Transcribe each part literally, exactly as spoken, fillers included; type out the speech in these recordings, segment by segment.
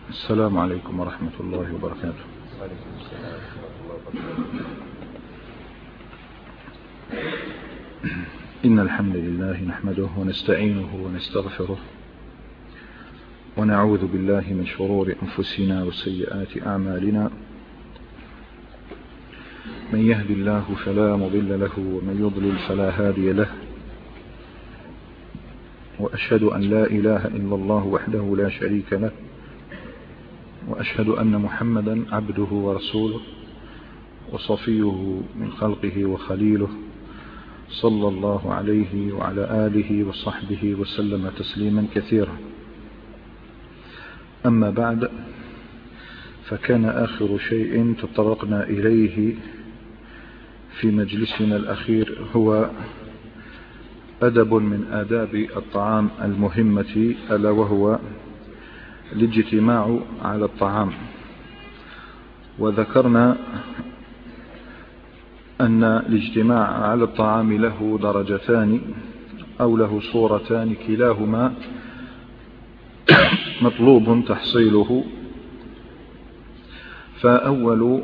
السلام عليكم ورحمة الله وبركاته. إن الحمد لله نحمده ونستعينه ونستغفره ونعوذ بالله من شرور أنفسنا وسيئات أعمالنا. من يهد الله فلا مضل له ومن يضلل فلا هادي له، وأشهد أن لا إله إلا الله وحده لا شريك له، وأشهد أن محمدا عبده ورسوله وصفيه من خلقه وخليله، صلى الله عليه وعلى آله وصحبه وسلم تسليما كثيرا. أما بعد، فكان آخر شيء تطرقنا إليه في مجلسنا الأخير هو أدب من آداب الطعام المهمة، ألا وهو الاجتماع على الطعام. وذكرنا أن الاجتماع على الطعام له درجتان أو له صورتان، كلاهما مطلوب تحصيله. فأول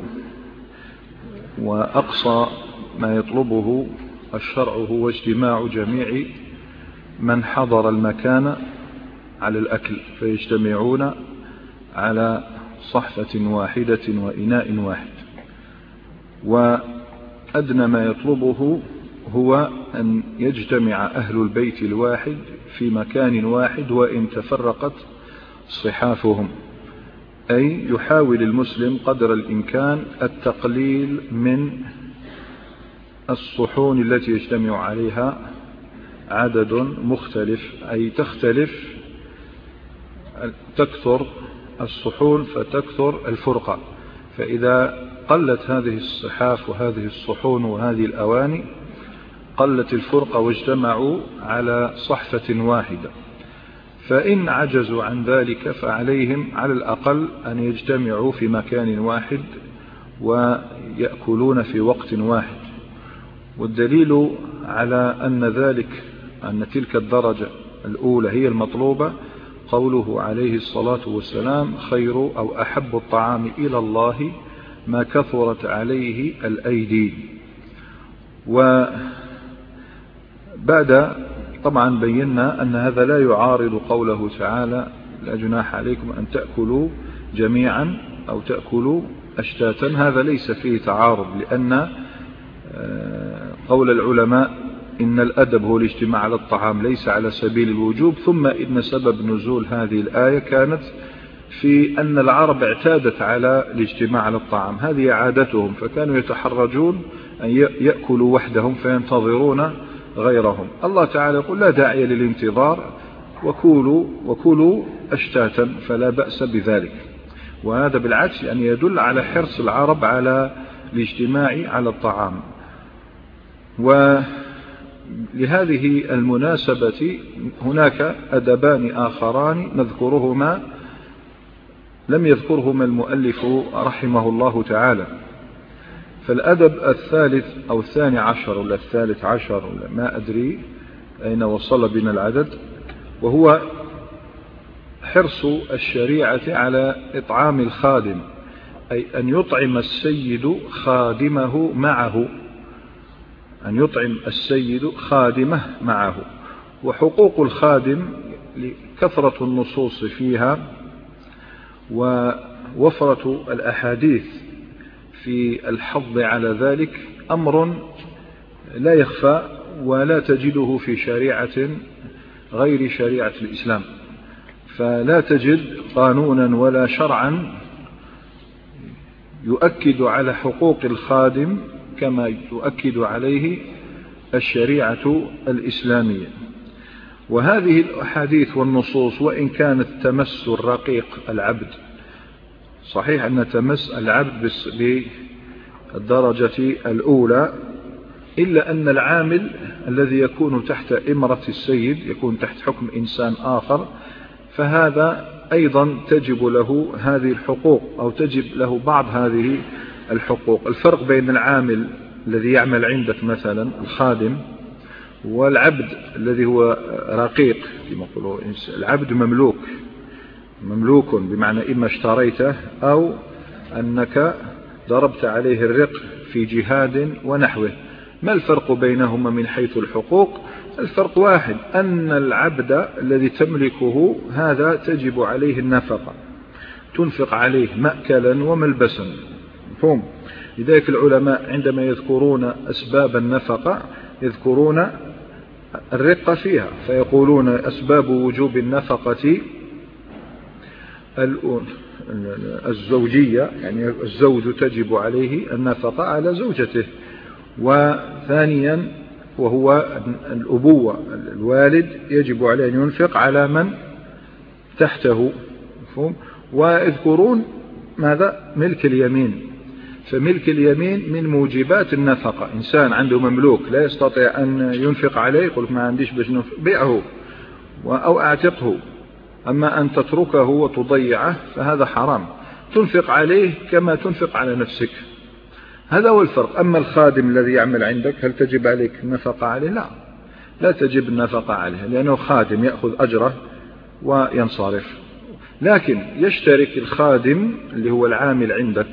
وأقصى ما يطلبه الشرع هو اجتماع جميع من حضر المكان على الأكل، فيجتمعون على صحفة واحدة وإناء واحد. وأدنى ما يطلبه هو أن يجتمع أهل البيت الواحد في مكان واحد وإن تفرقت صحافهم، أي يحاول المسلم قدر الإمكان التقليل من الصحون التي يجتمع عليها عدد مختلف، أي تختلف تكثر الصحون فتكثر الفرقة. فإذا قلت هذه الصحاف وهذه الصحون وهذه الأواني قلت الفرقة واجتمعوا على صحفة واحدة. فإن عجزوا عن ذلك فعليهم على الأقل أن يجتمعوا في مكان واحد ويأكلون في وقت واحد. والدليل على أن ذلك أن تلك الدرجة الأولى هي المطلوبة قوله عليه الصلاة والسلام: خير أو أحب الطعام إلى الله ما كثرت عليه الأيدي. وبعد طبعا بينا أن هذا لا يعارض قوله تعالى: لا جناح عليكم أن تأكلوا جميعا أو تأكلوا أشتاتا. هذا ليس فيه تعارض، لأن قول العلماء إن الأدب هو الاجتماع على الطعام ليس على سبيل الوجوب. ثم إن سبب نزول هذه الآية كانت في أن العرب اعتادت على الاجتماع على الطعام، هذه عادتهم، فكانوا يتحرجون أن يأكلوا وحدهم فينتظرون غيرهم. الله تعالى يقول: لا داعي للانتظار، وكولوا وكولوا أشتاتا، فلا بأس بذلك. وهذا بالعكس يعني يدل على حرص العرب على الاجتماع على الطعام. ولهذه المناسبة هناك أدبان آخران نذكرهما لم يذكرهما المؤلف رحمه الله تعالى. فالأدب الثالث أو الثاني عشر ولا الثالث عشر ولا ما أدري أين وصل بنا العدد، وهو حرص الشريعة على إطعام الخادم، أي أن يطعم السيد خادمه معه، أن يطعم السيد خادمه معه. وحقوق الخادم لكثرة النصوص فيها ووفرة الأحاديث في الحض على ذلك أمر لا يخفى ولا تجده في شريعة غير شريعة الإسلام. فلا تجد قانونا ولا شرعا يؤكد على حقوق الخادم كما تؤكد عليه الشريعة الإسلامية. وهذه الأحاديث والنصوص وإن كانت تمس الرقيق العبد، صحيح أن تمس العبد بالدرجة الأولى، إلا أن العامل الذي يكون تحت إمرة السيد يكون تحت حكم إنسان آخر، فهذا أيضا تجب له هذه الحقوق أو تجب له بعض هذه الحقوق. الفرق بين العامل الذي يعمل عندك مثلا الخادم والعبد الذي هو رقيق، كما يقولوا العبد مملوك، مملوك بمعنى إما اشتريته أو أنك ضربت عليه الرق في جهاد ونحوه. ما الفرق بينهما من حيث الحقوق؟ الفرق واحد، أن العبد الذي تملكه هذا تجب عليه النفقة، تنفق عليه مأكلا وملبسا، مفهوم؟ لذلك العلماء عندما يذكرون أسباب النفقة يذكرون الرقة فيها، فيقولون أسباب وجوب النفقة الزوجية، يعني الزوج تجب عليه النفقة على زوجته. وثانيا وهو الأبوة، الوالد يجب عليه أن ينفق على من تحته، مفهوم؟ ويذكرون ماذا؟ ملك اليمين، فملك اليمين من موجبات النفقة. إنسان عنده مملوك لا يستطيع أن ينفق عليه، يقول ما عنديش باش ننفق، بيعه أو أعتقه. أما أن تتركه وتضيعه فهذا حرام، تنفق عليه كما تنفق على نفسك، هذا هو الفرق. أما الخادم الذي يعمل عندك هل تجب عليك النفقة عليه؟ لا، لا تجب النفقة عليه، لأنه خادم يأخذ أجره وينصرف. لكن يشترك الخادم اللي هو العامل عندك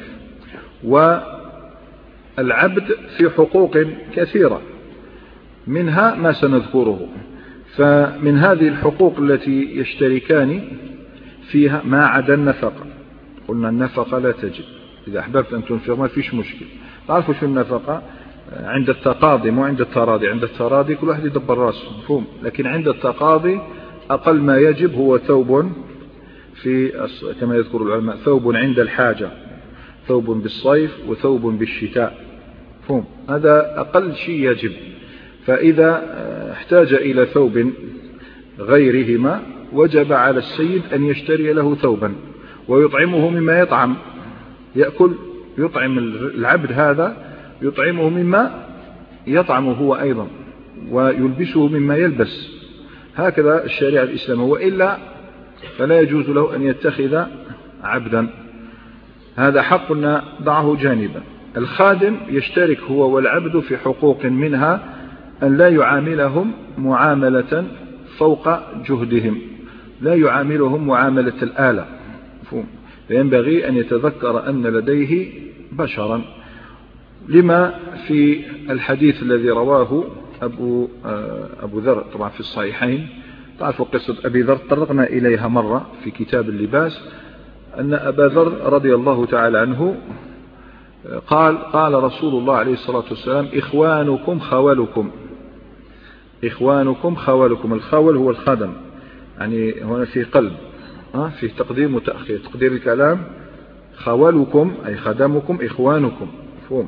والعبد في حقوق كثيرة، منها ما سنذكره. فمن هذه الحقوق التي يشتركان فيها ما عدا النفقة. قلنا النفقة لا تجب، إذا أحببت أن تنفق ما فيش مشكل. تعرفوا شو النفقة؟ عند التقاضي مو عند التراضي. عند التراضي كل واحد يدبر راسه، مفهوم؟ لكن عند التقاضي أقل ما يجب هو ثوب، في كما يذكر العلماء ثوب عند الحاجة، ثوب بالصيف وثوب بالشتاء، مفهوم؟ هذا أقل شيء يجب. فإذا احتاج إلى ثوب غيرهما وجب على السيد أن يشتري له ثوبا ويطعمه مما يطعم، يأكل يطعم العبد هذا، يطعمه مما يطعم هو أيضا، ويلبسه مما يلبس. هكذا الشريعة الإسلامية، وإلا فلا يجوز له أن يتخذ عبدا. هذا حق ضعه جانبا. الخادم يشترك هو والعبد في حقوق، منها أن لا يعاملهم معاملة فوق جهدهم، لا يعاملهم معاملة الآلة، فينبغي أن يتذكر أن لديه بشرا، لما في الحديث الذي رواه أبو, أبو ذر طبعا في الصحيحين. تعرفوا قصة أبي ذر، طرقنا إليها مرة في كتاب اللباس، أن أبا ذر رضي الله تعالى عنه قال قال رسول الله عليه الصلاة والسلام: إخوانكم خولكم، إخوانكم خولكم. الخول هو الخدم، يعني هنا في قلب، في تقديم وتأخير. تقدير الكلام خولكم أي خدمكم، إخوانكم، مفهوم؟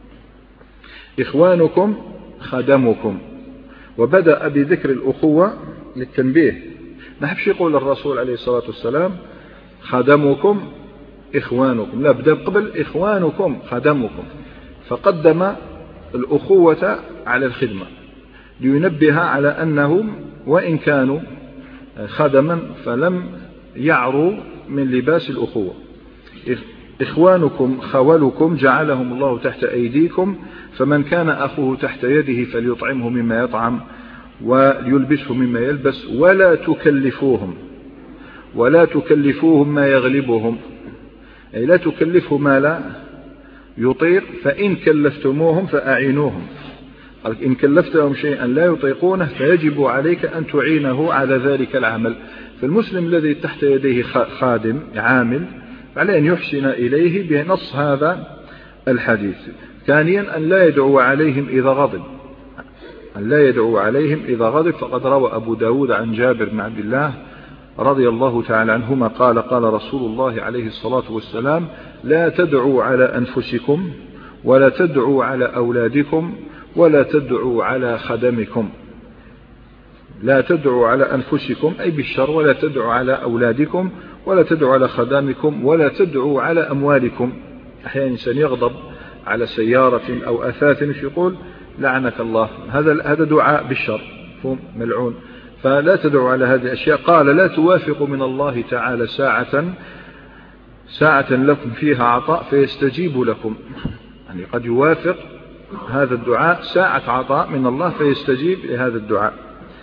إخوانكم خدمكم. وبدأ بذكر الأخوة للتنبيه، ما حبش يقول الرسول عليه الصلاة والسلام خدمكم إخوانكم، لا، بدأ قبل إخوانكم خدمكم، فقدم الأخوة على الخدمة لينبه على أنهم وإن كانوا خدما فلم يعروا من لباس الأخوة. إخوانكم خولكم جعلهم الله تحت أيديكم، فمن كان أخوه تحت يده فليطعمه مما يطعم وليلبسه مما يلبس، ولا تكلفوهم ولا تكلفوهم ما يغلبهم، أي لا تكلفه ما لا يطيق، فإن كلفتموهم فأعينوهم. إن كلفتهم شيئا لا يطيقونه فيجب عليك أن تعينه على ذلك العمل. فالمسلم الذي تحت يديه خادم عامل عليه أن يحسن إليه بنص هذا الحديث. ثانيا أن لا يدعو عليهم إذا غضب، أن لا يدعو عليهم إذا غضب. فقد روى أبو داود عن جابر بن عبد الله رضي الله تعالى عنهما قال قال رسول الله عليه الصلاة والسلام: لا تدعوا على أنفسكم ولا تدعوا على أولادكم ولا تدعوا على خدمكم. لا تدعوا على أنفسكم أي بالشر، ولا تدعوا على أولادكم ولا تدعوا على خدامكم ولا تدعوا على أموالكم. أحيانا إنسان يغضب على سيارة أو أثاث يقول لعنك الله، هذا هذا دعاء بالشر، ملعون. فلا تدعوا على هذه الأشياء. قال: لا توافق من الله تعالى ساعة ساعة لكم فيها عطاء فيستجيب لكم، يعني قد يوافق هذا الدعاء ساعة عطاء من الله فيستجيب لهذا الدعاء.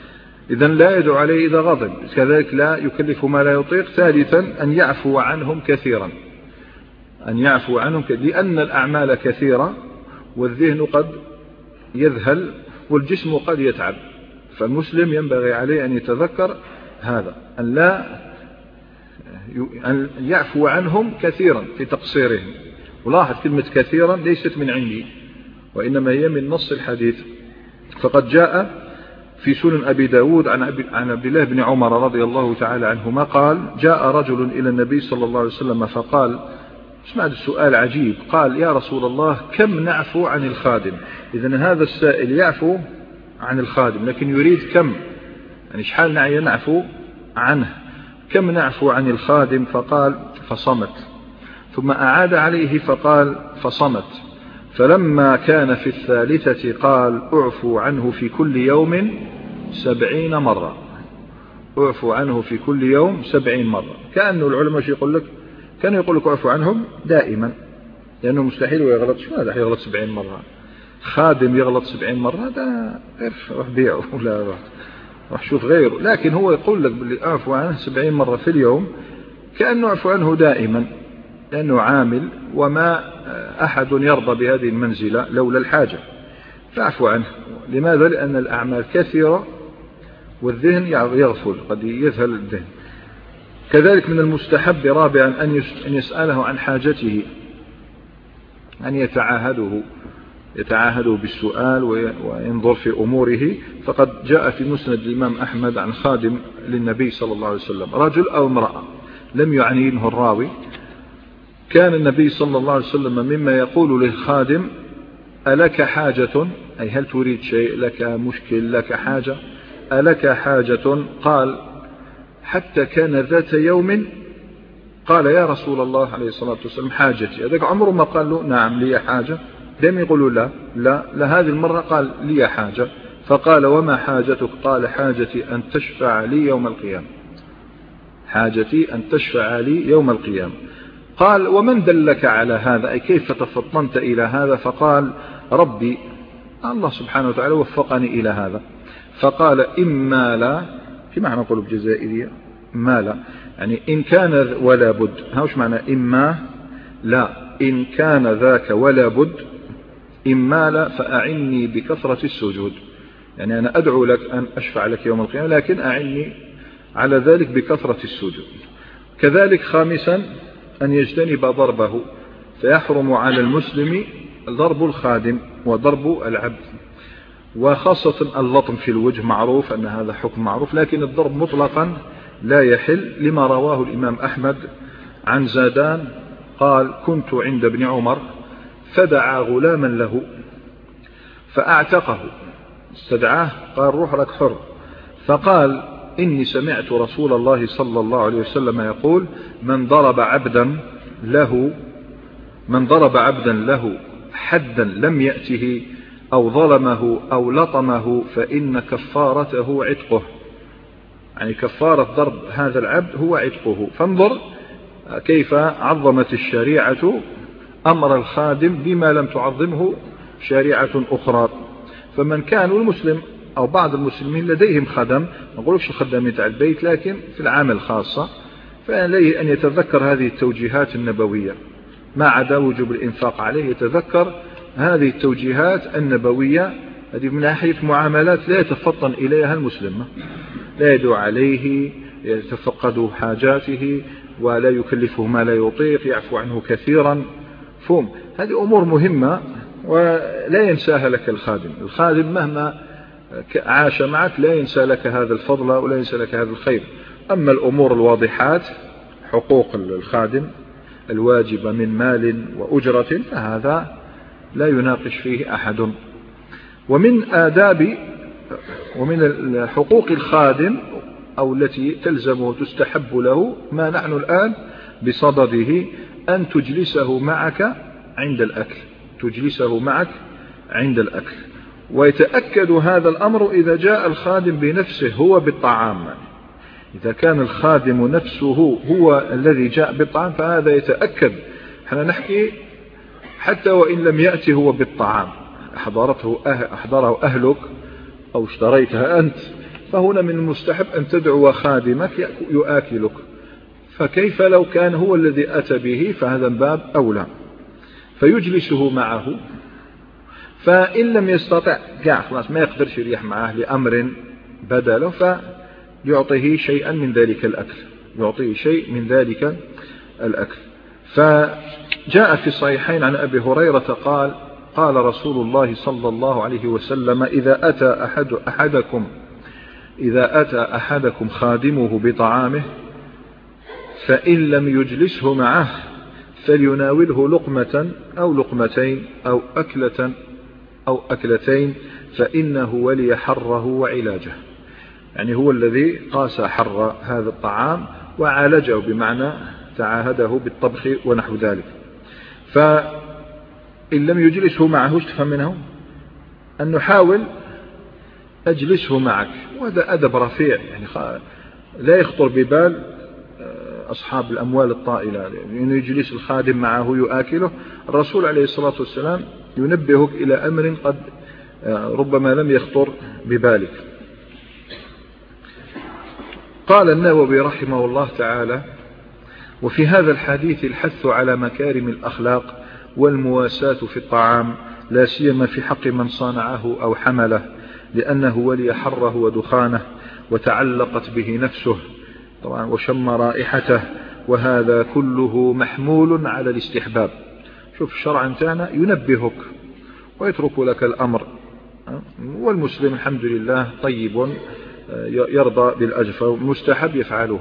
إذن لا يدعو عليه إذا غضب، كذلك لا يكلف ما لا يطيق. ثالثا أن يعفو عنهم كثيرا، أن يعفو عنهم كثيرا، لأن الأعمال كثيرة والذهن قد يذهل والجسم قد يتعب، فالمسلم ينبغي عليه أن يتذكر هذا، أن لا أن يعفو عنهم كثيرا في تقصيرهم. ولاحظ كلمة كثيرا ليست من عندي، وإنما هي من نص الحديث. فقد جاء في سنن أبي داود عن عبد الله بن عمر رضي الله تعالى عنهما قال: جاء رجل إلى النبي صلى الله عليه وسلم فقال، اسمع السؤال عجيب، قال: يا رسول الله كم نعفو عن الخادم؟ إذن هذا السائل يعفو عن الخادم لكن يريد كم، يعني شحال نعي نعفو عنه، كم نعفو عن الخادم؟ فقال: فصمت. ثم أعاد عليه فقال: فصمت. فلما كان في الثالثة قال: اعفو عنه في كل يوم سبعين مرة، اعفو عنه في كل يوم سبعين مرة. كأنه العلماء يقول لك، كانوا يقول لك اعفو عنهم دائما، لأنه مستحيل ويغلط. شو هذا يغلط سبعين مرة؟ خادم يغلط سبعين مرة ده غير، روح بيعه ولا روح, روح شوف غيره. لكن هو يقول لك باللي اعفو عنه سبعين مرة في اليوم، كأنه اعفو عنه دائما، لأنه عامل وما أحد يرضى بهذه المنزلة لولا الحاجة، فاعفو عنه. لماذا؟ لأن الأعمال كثيرة والذهن يغفل، قد يذهل الذهن. كذلك من المستحب رابعا أن يسأله عن حاجته، أن يتعاهده يتعاهده بالسؤال وينظر في أموره. فقد جاء في مسند الإمام أحمد عن خادم للنبي صلى الله عليه وسلم، رجل أو امرأة لم يعنيه الراوي، كان النبي صلى الله عليه وسلم مما يقول للخادم: ألك حاجة؟ أي هل تريد شيء، لك مشكل، لك حاجة، ألك حاجة؟ قال: حتى كان ذات يوم قال: يا رسول الله عليه الصلاة والسلام حاجتي. هذاك عمره ما قال له نعم لي حاجة، دائما يقولوا لا لا لا. هذه المرة قال: لي حاجة. فقال: وما حاجتك؟ قال: حاجتي أن تشفع لي يوم القيامة، حاجتي أن تشفع لي يوم القيامة. قال: ومن دلك على هذا؟ أي كيف تفطنت إلى هذا؟ فقال: ربي، الله سبحانه وتعالى وفقني إلى هذا. فقال: إما لا، في معنى نقول بجزائرية ما لا، يعني إن كان ولا بد. هاوش معنى إما لا؟ إن كان ذاك ولا بد، إما لا فأعني بكثرة السجود، يعني أنا أدعو لك أن أشفع لك يوم القيامة، لكن أعني على ذلك بكثرة السجود. كذلك خامسا أن يجتنب ضربه، فيحرم على المسلم ضرب الخادم وضرب العبد، وخاصة اللطم في الوجه، معروف أن هذا حكم معروف، لكن الضرب مطلقا لا يحل، لما رواه الإمام أحمد عن زادان قال: كنت عند ابن عمر فدعا غلاما له فأعتقه، استدعاه قال: روح لك حر. فقال: إني سمعت رسول الله صلى الله عليه وسلم يقول: من ضرب عبدا له من ضرب عبدا له حدا لم يأته أو ظلمه أو لطمه فإن كفارته عتقه، يعني كفارة ضرب هذا العبد هو عتقه. فانظر كيف عظمت الشريعة أمر الخادم بما لم تعظمه شريعة أخرى. فمن كانوا المسلم أو بعض المسلمين لديهم خدم، ما نقولش الخدامين تاع البيت، لكن في العمل خاصة، فعليه أن يتذكر هذه التوجيهات النبوية، ما عدا وجوب الإنفاق عليه، يتذكر هذه التوجيهات النبوية. هذه من ناحية معاملات لا يتفطن إليها المسلم، لا يدعو عليه، يتفقد حاجاته، ولا يكلفه ما لا يطيق، يعفو عنه كثيرا. فهم هذه أمور مهمة ولا ينساها لك الخادم. الخادم مهما عاش معك لا ينسى لك هذا الفضل ولا ينسى لك هذا الخير. أما الأمور الواضحات، حقوق الخادم الواجبة من مال وأجرة، فهذا لا يناقش فيه أحد. ومن آداب ومن حقوق الخادم أو التي تلزمه وتستحب له ما نحن الآن بصدده، أن تجلسه معك عند الأكل، تجلسه معك عند الأكل. ويتأكد هذا الأمر إذا جاء الخادم بنفسه هو بالطعام، إذا كان الخادم نفسه هو الذي جاء بالطعام فهذا يتأكد. احنا نحكي حتى وإن لم يأتي هو بالطعام، أحضرته أه... أحضره أهلك أو اشتريتها أنت، فهنا من المستحب أن تدعو خادمك يؤكلك، فكيف لو كان هو الذي أتى به؟ فهذا باب أولى. فيجلسه معه، فإن لم يستطع قاع خلاص ما يقدرش يريح معه لأمر بدله، فيعطيه شيئا من ذلك الأكل، يعطيه شيء من ذلك الأكل. فجاء في الصحيحين عن أبي هريرة قال قال رسول الله صلى الله عليه وسلم: إذا أتى أحد أحدكم إذا أتى أحدكم خادمه بطعامه فإن لم يجلسه معه فليناوله لقمة أو لقمتين أو أكلة أو أكلتين فإنه ولي حره وعلاجه. يعني هو الذي قاس حر هذا الطعام وعالجه، بمعنى تعاهده بالطبخ ونحو ذلك. فإن لم يجلسه معه تفهم منه أن نحاول أجلسه معك، وهذا أدب رفيع، يعني لا يخطر ببال أصحاب الأموال الطائلة أنه يجلس الخادم معه يؤكله. الرسول عليه الصلاة والسلام ينبهك إلى أمر قد ربما لم يخطر ببالك. قال النووي رحمه الله تعالى: وفي هذا الحديث الحث على مكارم الأخلاق والمواساة في الطعام، لا سيما في حق من صنعه أو حمله، لأنه ولي حره ودخانه وتعلقت به نفسه طبعا وشم رائحته، وهذا كله محمول على الاستحباب. شوف الشرع انتانا ينبهك ويترك لك الأمر، والمسلم الحمد لله طيب يرضى بالأجر، مستحب يفعله.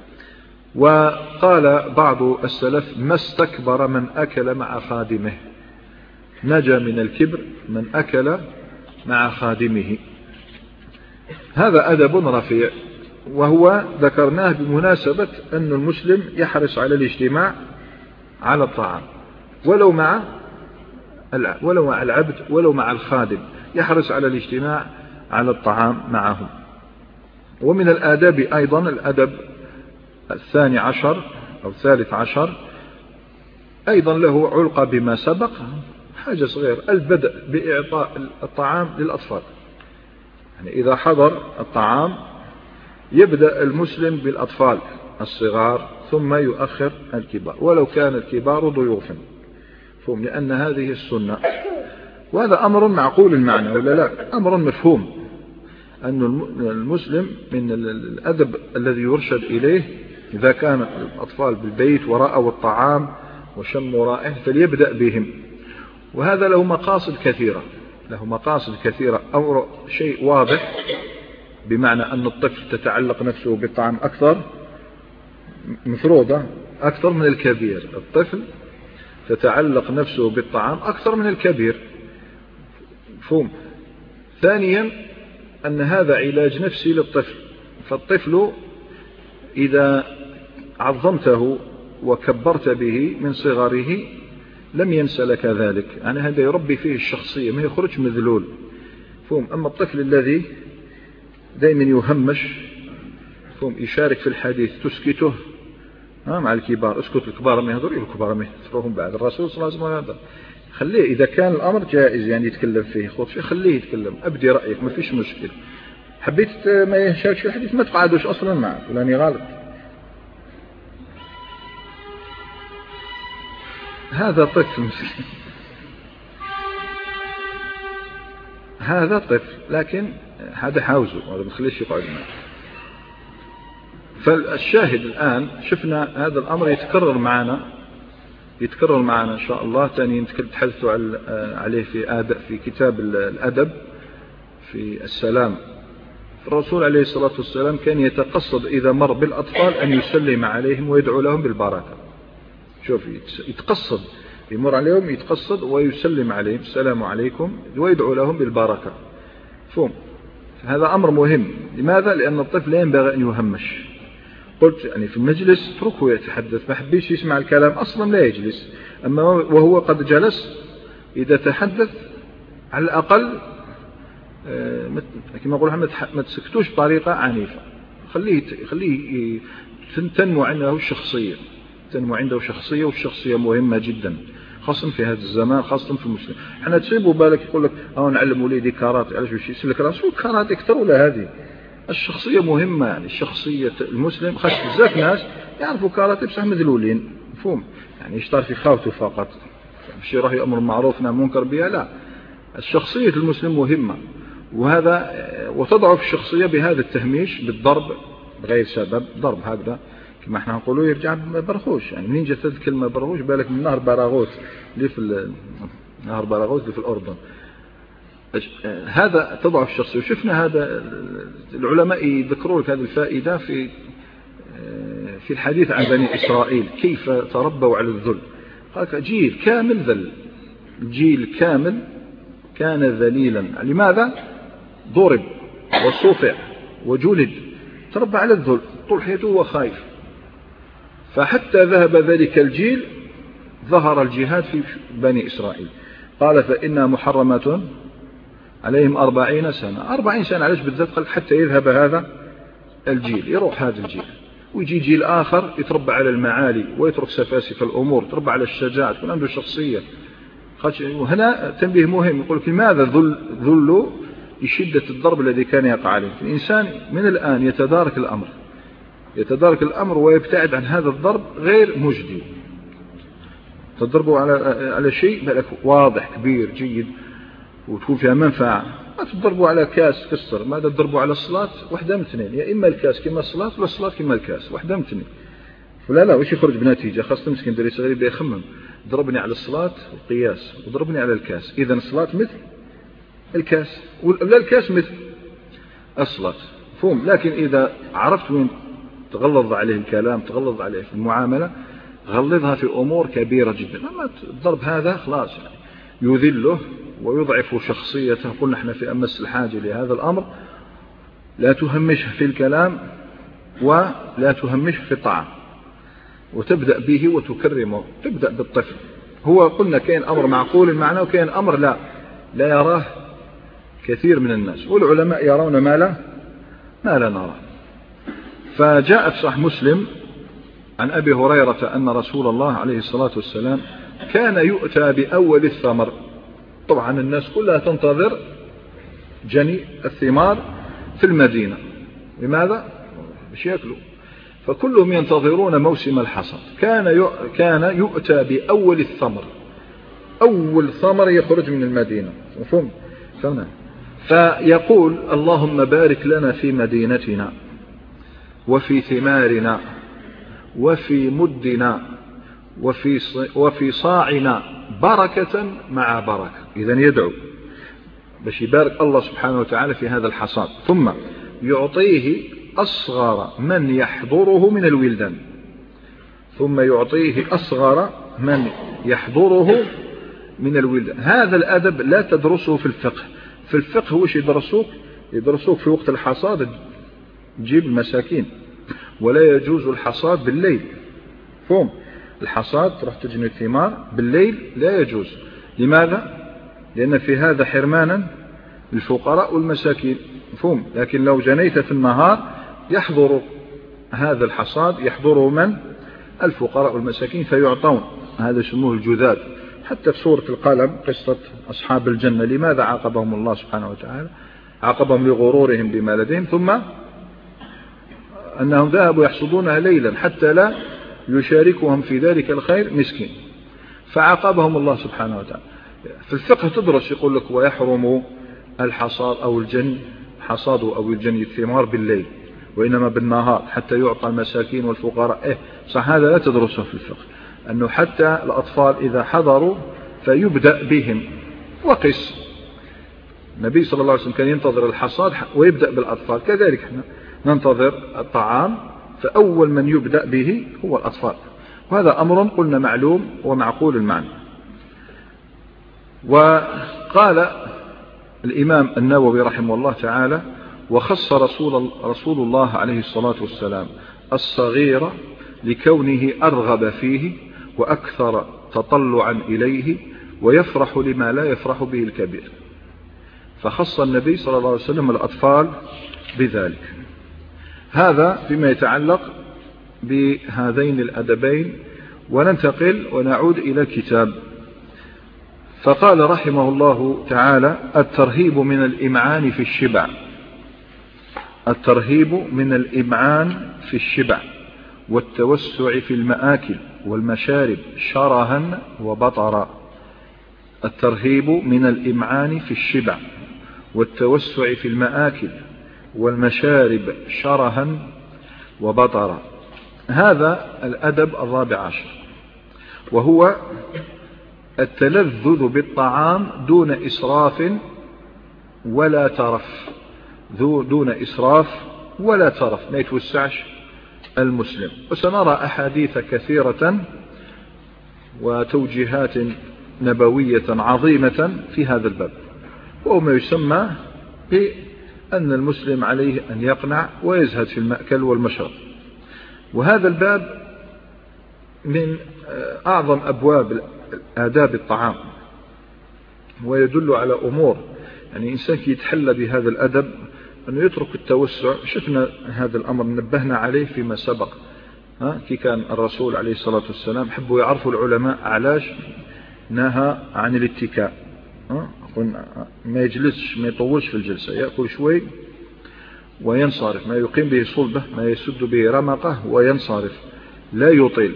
وقال بعض السلف: ما استكبر من أكل مع خادمه، نجا من الكبر من أكل مع خادمه. هذا أدب رفيع، وهو ذكرناه بمناسبة أن المسلم يحرص على الاجتماع على الطعام، ولو مع ولو مع العبد ولو مع الخادم، يحرص على الاجتماع على الطعام معهم. ومن الآداب أيضا الأدب الثاني عشر أو الثالث عشر أيضا له علقة بما سبق، حاجة صغيرة: البدء بإعطاء الطعام للأطفال. يعني إذا حضر الطعام يبدأ المسلم بالأطفال الصغار ثم يؤخر الكبار، ولو كان الكبار ضيوفا، فهم، لأن هذه السنة. وهذا أمر معقول المعنى ولا لا؟ أمر مفهوم، أن المسلم من الأدب الذي يرشد إليه إذا كان الأطفال بالبيت ورأوا الطعام وشموا رائحه فليبدأ بهم. وهذا له مقاصد كثيرة، له مقاصد كثيرة. أمر شيء واضح، بمعنى أن الطفل تتعلق نفسه بالطعام أكثر، مفروضة أكثر من الكبير. الطفل تتعلق نفسه بالطعام أكثر من الكبير، مفهوم. ثانيا أن هذا علاج نفسي للطفل، فالطفل إذا عظمته وكبرت به من صغره لم ينسى لك ذلك، يعني هذا يربي فيه الشخصية، ما يخرج مذلول، فهم. أما الطفل الذي دائما يهمش، فهم، يشارك في الحديث تسكته مع الكبار، اسكت الكبار ما يهضر، الكبار ما يهضرهم بعد. الرسول صلى الله عليه وسلم خليه إذا كان الأمر جائز يعني يتكلم فيه، خذ فيه، خليه يتكلم، أبدي رأيك، ما فيش مشكلة. حبيت ما يشارك في الحديث ما تقعدوش أصلا معه، فلاني غالط. هذا طفل مسلم، هذا طفل، لكن هذا حاوزه، هذا ما تخليش يقعد معه. فالشاهد الآن شفنا هذا الأمر يتكرر معنا يتكرر معنا إن شاء الله. ثاني تحدثوا عليه في آدب في كتاب الأدب في السلام. الرسول عليه الصلاة والسلام كان يتقصد إذا مر بالأطفال أن يسلم عليهم ويدعو لهم بالبركة. شوف، يتقصد يمر عليهم يتقصد ويسلم عليهم السلام عليكم ويدعو لهم بالبركة، فهم. هذا أمر مهم. لماذا؟ لأن الطفل لا ينبغي أن يهمش. قلت يعني في المجلس اتركه يتحدث، ما حبيش يسمع الكلام أصلا لا يجلس. أما وهو قد جلس إذا تحدث على الأقل كما أقول محمد ما تسكتوش بطريقة عنيفة، خليه خليه تنمو عنده الشخصية، تنمو عنده شخصية، والشخصية مهمة جدا خاصة في هذا الزمان، خاصة في المسلم. احنا تصيبوا بالك يقول لك اه نعلم وليدي كاراتي، علاش باش يسلك راسه كاراتي اكثر ولا هذه الشخصية مهمة، يعني الشخصية المسلم خاص بزاف ناس يعرفوا كاراتي بصح مذلولين، مفهوم؟ يعني يشتغل في خاوته فقط، مش يروح يأمر معروف نهي منكر بها، لا. الشخصية المسلم مهمة، وهذا وتضعف الشخصية بهذا التهميش بالضرب بغير سبب، ضرب هكذا كما احنا نقولوا يرجع برغوش. يعني منين جت الكلمة برغوش بالك من نهر باراغوت اللي في نهر باراغوت اللي في الأردن. هذا تضعف الشخصية. وشفنا هذا العلماء يذكروا لك هذه الفائدة في في الحديث عن بني إسرائيل كيف تربوا على الذل. قال جيل كامل ذل، جيل كامل كان ذليلا. لماذا؟ ضرب وصفع وجلد، تربى على الذل طول حياته هو خايف. فحتى ذهب ذلك الجيل ظهر الجهاد في بني إسرائيل. قال فإنها محرمة عليهم أربعين سنة. أربعين سنة علاش بالذات؟ قال حتى يذهب هذا الجيل، يروح هذا الجيل ويجي جيل آخر يتربى على المعالي ويترك سفاسف الأمور، يتربى على الشجاعة، تكون عنده شخصية. وهنا تنبيه مهم، يقول لك لماذا ذل ذلوا لشدة الضرب الذي كان يقع عليه. الإنسان من الآن يتدارك الأمر، يتدارك الأمر ويبتعد عن هذا الضرب غير مجدي. تضربوا على على شيء بالك واضح كبير جيد وتكون فيها منفعة. ما تضربوا على كاس كسر، ماذا تضربوا على الصلاة؟ واحدة من اثنين، يا إما الكاس كما الصلاة ولا الصلاة كما الكاس، واحدة من اثنين. فلا لا وش يخرج بنتيجة؟ خاصة مسكين دري صغير يبدا يخمم، ضربني على الصلاة والقياس وضربني على الكاس، إذا الصلاة مثل الكاس ولا الكاس مثل الصلاة، فهم. لكن إذا عرفت وين تغلظ عليه الكلام، تغلظ عليه في المعاملة، غلظها في أمور كبيرة جدا. أما الضرب هذا خلاص يعني يذله ويضعف شخصيته. قلنا احنا في أمس الحاجة لهذا الأمر. لا تهمشه في الكلام ولا تهمشه في الطعام، وتبدأ به وتكرمه. تبدأ بالطفل، هو قلنا كاين أمر معقول المعنى وكاين أمر لا لا يراه كثير من الناس، والعلماء يرون ما لا ما لا نراه. فجاء في صحيح مسلم عن أبي هريرة أن رسول الله عليه الصلاة والسلام كان يؤتى بأول الثمر. طبعا الناس كلها تنتظر جني الثمار في المدينة. لماذا؟ مش يأكلوا، فكلهم ينتظرون موسم الحصاد. كان كان يؤتى بأول الثمر، أول ثمر يخرج من المدينة، مفهوم؟ فيقول اللهم بارك لنا في مدينتنا وفي ثمارنا وفي مدنا وفي وفي صاعنا بركة مع بركة. إذن يدعو باش يبارك الله سبحانه وتعالى في هذا الحصاد، ثم يعطيه أصغر من يحضره من الولدان، ثم يعطيه أصغر من يحضره من الولدان. هذا الأدب لا تدرسه في الفقه. في الفقه وش يدرسوك؟ يدرسوك في وقت الحصاد تجيب المساكين، ولا يجوز الحصاد بالليل. فهم الحصاد تروح تجني الثمار بالليل لا يجوز. لماذا؟ لأن في هذا حرمانا للفقراء والمساكين، مفهوم. لكن لو جنيت في النهار يحضر هذا الحصاد، يحضره من؟ الفقراء والمساكين فيعطون. هذا يسموه الجذاذ. حتى في سورة القلم قصة أصحاب الجنة لماذا عاقبهم الله سبحانه وتعالى؟ عاقبهم لغرورهم بما لديهم، ثم أنهم ذهبوا يحصدونها ليلا حتى لا يشاركهم في ذلك الخير مسكين، فعاقبهم الله سبحانه وتعالى. في الفقه تدرس يقول لك ويحرم الحصاد أو الجني حصاد أو الجني الثمار بالليل، وإنما بالنهار حتى يعطى المساكين والفقراء. إيه صح، هذا لا تدرسه في الفقه، أنه حتى الأطفال إذا حضروا فيبدأ بهم. وقس النبي صلى الله عليه وسلم كان ينتظر الحصاد ويبدأ بالأطفال، كذلك احنا ننتظر الطعام فأول من يبدأ به هو الأطفال. وهذا أمر قلنا معلوم ومعقول المعنى. وقال الإمام النووي رحمه الله تعالى وخص رسول, رسول الله عليه الصلاة والسلام الصغير لكونه أرغب فيه وأكثر تطلعا إليه ويفرح لما لا يفرح به الكبير. فخص النبي صلى الله عليه وسلم الأطفال بذلك. هذا فيما يتعلق بهذين الأدبين. وننتقل ونعود إلى الكتاب. فقال رحمه الله تعالى الترهيب من الإمعان في الشبع. الترهيب من الإمعان في الشبع والتوسع في المآكل والمشارب شرها وبطرا. الترهيب من الإمعان في الشبع والتوسع في المآكل والمشارب شرها وبطرا. هذا الأدب الرابع عشر، وهو التلذذ بالطعام دون إسراف ولا ترف، دون إسراف ولا ترف، ما يتوسعش المسلم. وسنرى أحاديث كثيرة وتوجيهات نبوية عظيمة في هذا الباب، وهو ما يسمى بأن المسلم عليه أن يقنع ويزهد في المأكل والمشرب. وهذا الباب من أعظم أبواب آداب الطعام، ويدل على أمور يعني إنسان كي يتحلى بهذا الأدب أنه يترك التوسع. شفنا هذا الأمر نبهنا عليه فيما سبق، ها كي كان الرسول عليه الصلاة والسلام حبوا يعرفوا العلماء علاش نهى عن الاتكاء، ها ما يجلسش ما يطولش في الجلسة، يأكل شوي وينصرف، ما يقيم به صلبه ما يسد به رمقه وينصرف لا يطيل.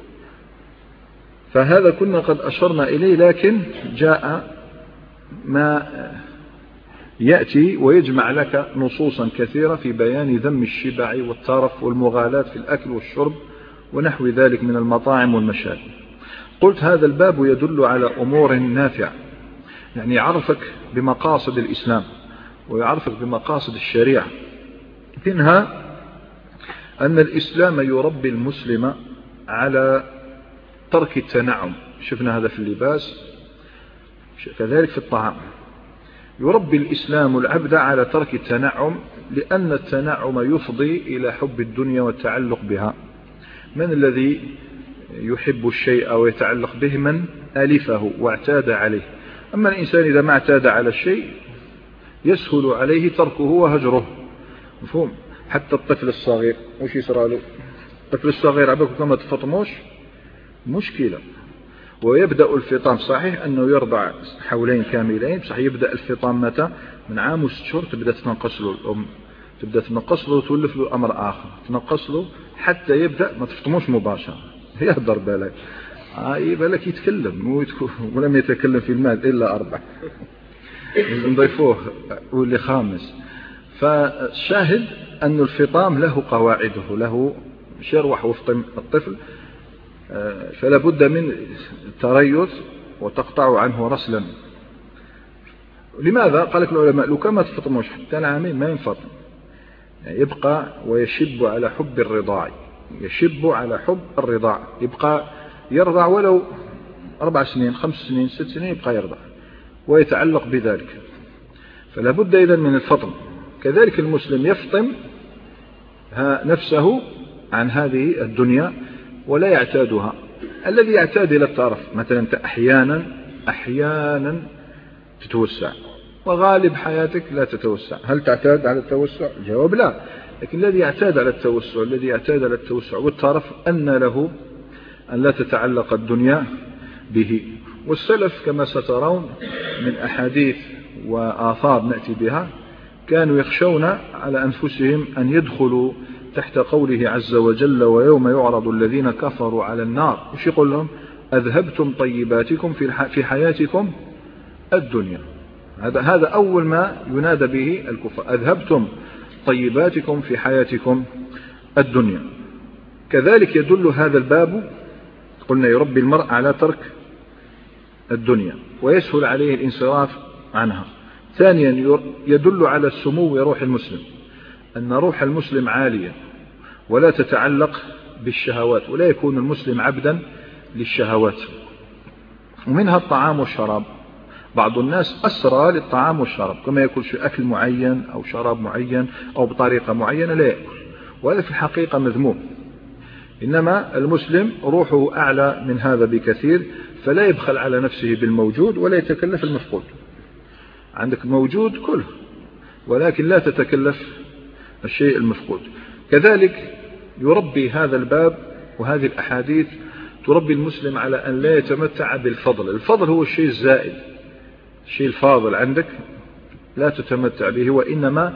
فهذا كنا قد أشرنا إليه، لكن جاء ما يأتي ويجمع لك نصوصا كثيرة في بيان ذم الشبع والترف والمغالاة في الأكل والشرب ونحو ذلك من المطاعم والمشارب. قلت هذا الباب يدل على أمور نافعة، يعني يعرفك بمقاصد الإسلام ويعرفك بمقاصد الشريعة. منها أن الإسلام يربي المسلم على ترك التنعم، شفنا هذا في اللباس كذلك في الطعام. يربي الإسلام العبد على ترك التنعم، لأن التنعم يفضي إلى حب الدنيا والتعلق بها. من الذي يحب الشيء ويتعلق به؟ من ألفه واعتاد عليه. أما الإنسان إذا ما اعتاد على الشيء يسهل عليه تركه وهجره، مفهوم؟ حتى الطفل الصغير وش يسرى له؟ الطفل الصغير عبك كما تفطموش مشكلة، ويبدأ الفطام. صحيح أنه يرضع حولين كاملين، صحيح يبدأ الفطام متى؟ من عام وست شهور تبدأ تنقص له الأم، تبدأ تنقص له وتولف له أمر آخر، تنقص له حتى يبدأ ما تفطموش مباشرة، يهدر بالك آه بالك يتكلم ولم يتكلم في المال إلا أربع نضيفوه واللي خامس. فالشاهد أن الفطام له قواعده، له شروح وفطم الطفل، فلا بد من تريث وتقطع عنه رسلا. لماذا؟ قال لك العلماء لو كما تفطموش حتى العامين ما ينفطم، يعني يبقى ويشب على حب الرضاع، يشب على حب الرضاع، يبقى يرضع ولو أربع سنين خمس سنين ست سنين يبقى يرضع ويتعلق بذلك. فلا بد إذن من الفطم. كذلك المسلم يفطم نفسه عن هذه الدنيا ولا يعتادها. الذي يعتاد إلى الطرف مثلا أنت أحيانا أحيانا تتوسع وغالب حياتك لا تتوسع، هل تعتاد على التوسع؟ الجواب لا. لكن الذي يعتاد على التوسع الذي يعتاد على التوسع والطرف أن له أن لا تتعلق الدنيا به. والسلف كما سترون من أحاديث وآثار نأتي بها كانوا يخشون على أنفسهم أن يدخلوا تحت قوله عز وجل ويوم يعرض الذين كفروا على النار، وش يقول لهم؟ أذهبتم طيباتكم في حياتكم الدنيا. هذا هذا أول ما ينادى به الكفار، أذهبتم طيباتكم في حياتكم الدنيا. كذلك يدل هذا الباب قلنا يربي المرء على ترك الدنيا ويسهل عليه الانصراف عنها. ثانيا يدل على سمو روح المسلم، أن روح المسلم عالية ولا تتعلق بالشهوات، ولا يكون المسلم عبدا للشهوات. ومنها الطعام والشراب، بعض الناس أسرى للطعام والشراب، كما يأكل شيء أكل معين أو شراب معين أو بطريقة معينة لا يأكل، وهذا في الحقيقة مذموم. إنما المسلم روحه أعلى من هذا بكثير، فلا يبخل على نفسه بالموجود ولا يتكلف المفقود. عندك موجود كله، ولكن لا تتكلف الشيء المفقود. كذلك يربي هذا الباب وهذه الأحاديث تربي المسلم على أن لا يتمتع بالفضل. الفضل هو الشيء الزائد، الشيء الفاضل عندك لا تتمتع به، وإنما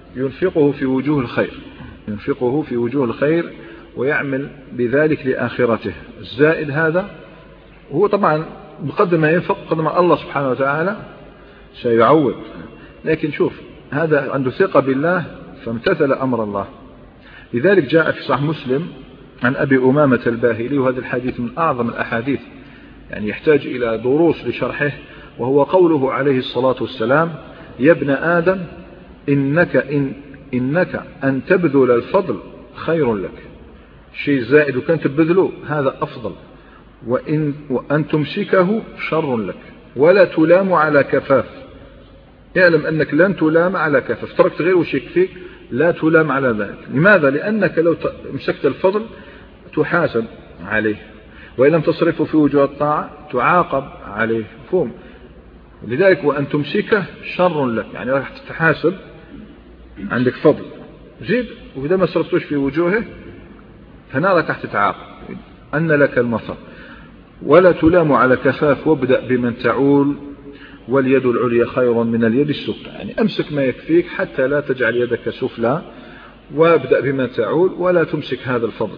ينفقه في وجوه الخير، ينفقه في وجوه الخير ويعمل بذلك لآخرته. الزائد هذا هو طبعا بقدر ما ينفق قدر ما الله سبحانه وتعالى سيعوض. لكن شوف هذا عنده ثقة بالله فامتثل أمر الله. لذلك جاء في صحيح مسلم عن أبي أمامة الباهلي، وهذا الحديث من أعظم الأحاديث يعني يحتاج إلى دروس لشرحه، وهو قوله عليه الصلاة والسلام: يا ابن آدم إنك, إن إنك أن تبذل الفضل خير لك، شيء زائد وكان تبذله هذا أفضل، وإن وأن تمسكه شر لك ولا تلام على كفاف. اعلم أنك لن تلام على كفاف، تركت غير وش يكفيك، لا تلام على ذلك. لماذا؟ لأنك لو مسكت الفضل تحاسب عليه، وإن لم تصرفه في وجوه الطاعة تعاقب عليه. فهم. لذلك وأن تمسكه شر لك، يعني راح تتحاسب، عندك فضل زيد وإذا ما صرفتوش في وجوهه فنارك راح تتعاقب. أن لك المطر ولا تلام على كفاف، وابدأ بمن تعول واليد العليا خير من اليد السفلى. يعني أمسك ما يكفيك حتى لا تجعل يدك سفلى، وابدأ بمن تعول ولا تمسك هذا الفضل.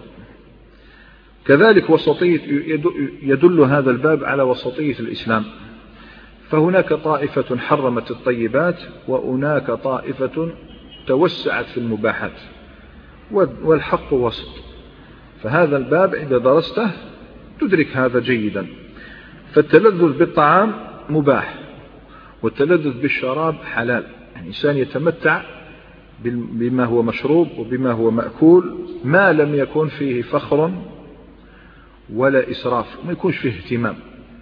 كذلك وسطية، يدل هذا الباب على وسطية الإسلام. فهناك طائفة حرمت الطيبات، وهناك طائفة توسعت في المباحات، والحق وسط. فهذا الباب إذا درسته تدرك هذا جيدا. فالتلذذ بالطعام مباح، والتلذذ بالشراب حلال. يعني إنسان يتمتع بما هو مشروب وبما هو مأكول ما لم يكن فيه فخر ولا إسراف، ما يكونش فيه اهتمام.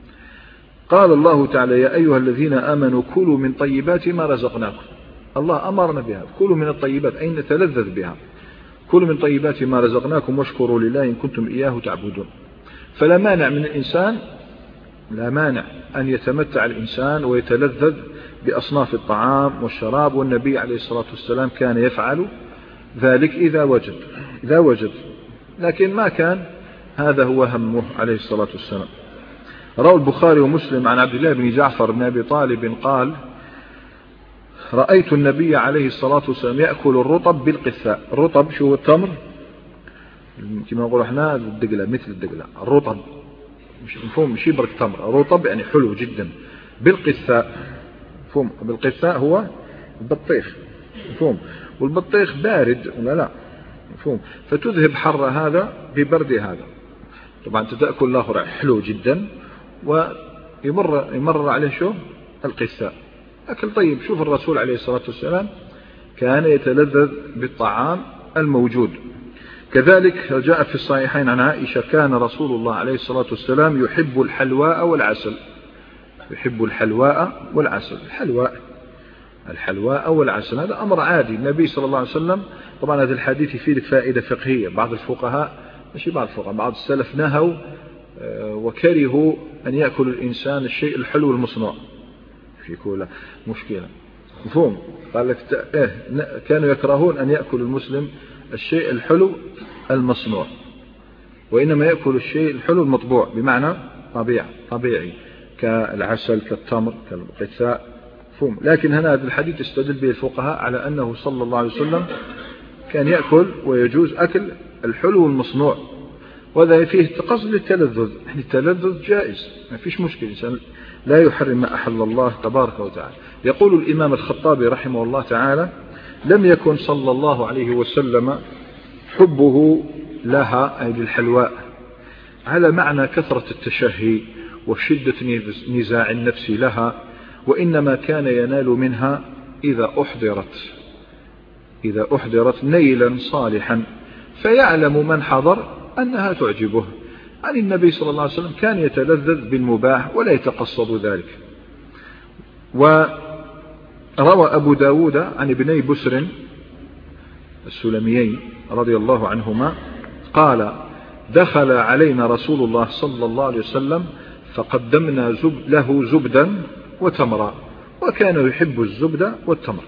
قال الله تعالى: يا أيها الذين آمنوا كلوا من طيبات ما رزقناكم. الله أمرنا بها، كلوا من الطيبات أي نتلذذ بها. كلوا من طيبات ما رزقناكم واشكروا لله إن كنتم إياه تعبدون. فلا مانع من الإنسان، لا مانع أن يتمتع الإنسان ويتلذذ بأصناف الطعام والشراب، والنبي عليه الصلاة والسلام كان يفعل ذلك إذا وجد إذا وجد لكن ما كان هذا هو همه عليه الصلاة والسلام. روى البخاري ومسلم عن عبد الله بن جعفر بن أبي طالب قال: رأيت النبي عليه الصلاة والسلام يأكل الرطب بالقثاء. الرطب شو التمر كما نقول احنا الدقلة، مثل الدقلة. الرطب مش مفهوم، مش يبرك تمر، الرطب يعني حلو جدا. بالقثاء مفهوم، بالقثاء هو البطيخ مفهوم، والبطيخ بارد ولا لا مفهوم، فتذهب حر هذا ببرد هذا. طبعا تأكل الآخر حلو جدا، ويمر يمر عليه شو القثاء، أكل طيب. شوف الرسول عليه الصلاة والسلام كان يتلذذ بالطعام الموجود. كذلك جاء في الصحيحين عن عائشة: كان رسول الله عليه الصلاة والسلام يحب الحلواء والعسل. يحب الحلواء والعسل. الحلواء الحلواء والعسل هذا أمر عادي. النبي صلى الله عليه وسلم، طبعا هذا الحديث يفيد فائدة فقهية. بعض الفقهاء، مش بعض الفقهاء، بعض السلف نهوا وكرهوا أن يأكل الإنسان الشيء الحلو المصنوع. في كل مشكلة مفهوم. قال لك إيه، كانوا يكرهون أن يأكل المسلم الشيء الحلو المصنوع، وإنما يأكل الشيء الحلو المطبوع، بمعنى طبيعي طبيعي كالعسل كالتمر كالقثاء مفهوم. لكن هنا هذا الحديث استدل به الفقهاء على أنه صلى الله عليه وسلم كان يأكل ويجوز أكل الحلو المصنوع، وهذا فيه قصد للتلذذ. يعني التلذذ جائز، ما فيش مشكلة، لا يحرم ما أحل الله تبارك وتعالى. يقول الإمام الخطابي رحمه الله تعالى: لم يكن صلى الله عليه وسلم حبه لها أي للحلواء على معنى كثرة التشهي وشدة نزاع النفس لها، وإنما كان ينال منها إذا أحضرت إذا أحضرت نيلا صالحا، فيعلم من حضر أنها تعجبه. عن النبي صلى الله عليه وسلم كان يتلذذ بالمباح ولا يتقصد ذلك. وروى أبو داود عن ابني بسر السلميين رضي الله عنهما قال: دخل علينا رسول الله صلى الله عليه وسلم فقدمنا زب له زبدا وتمرا، وكان يحب الزبد والتمر.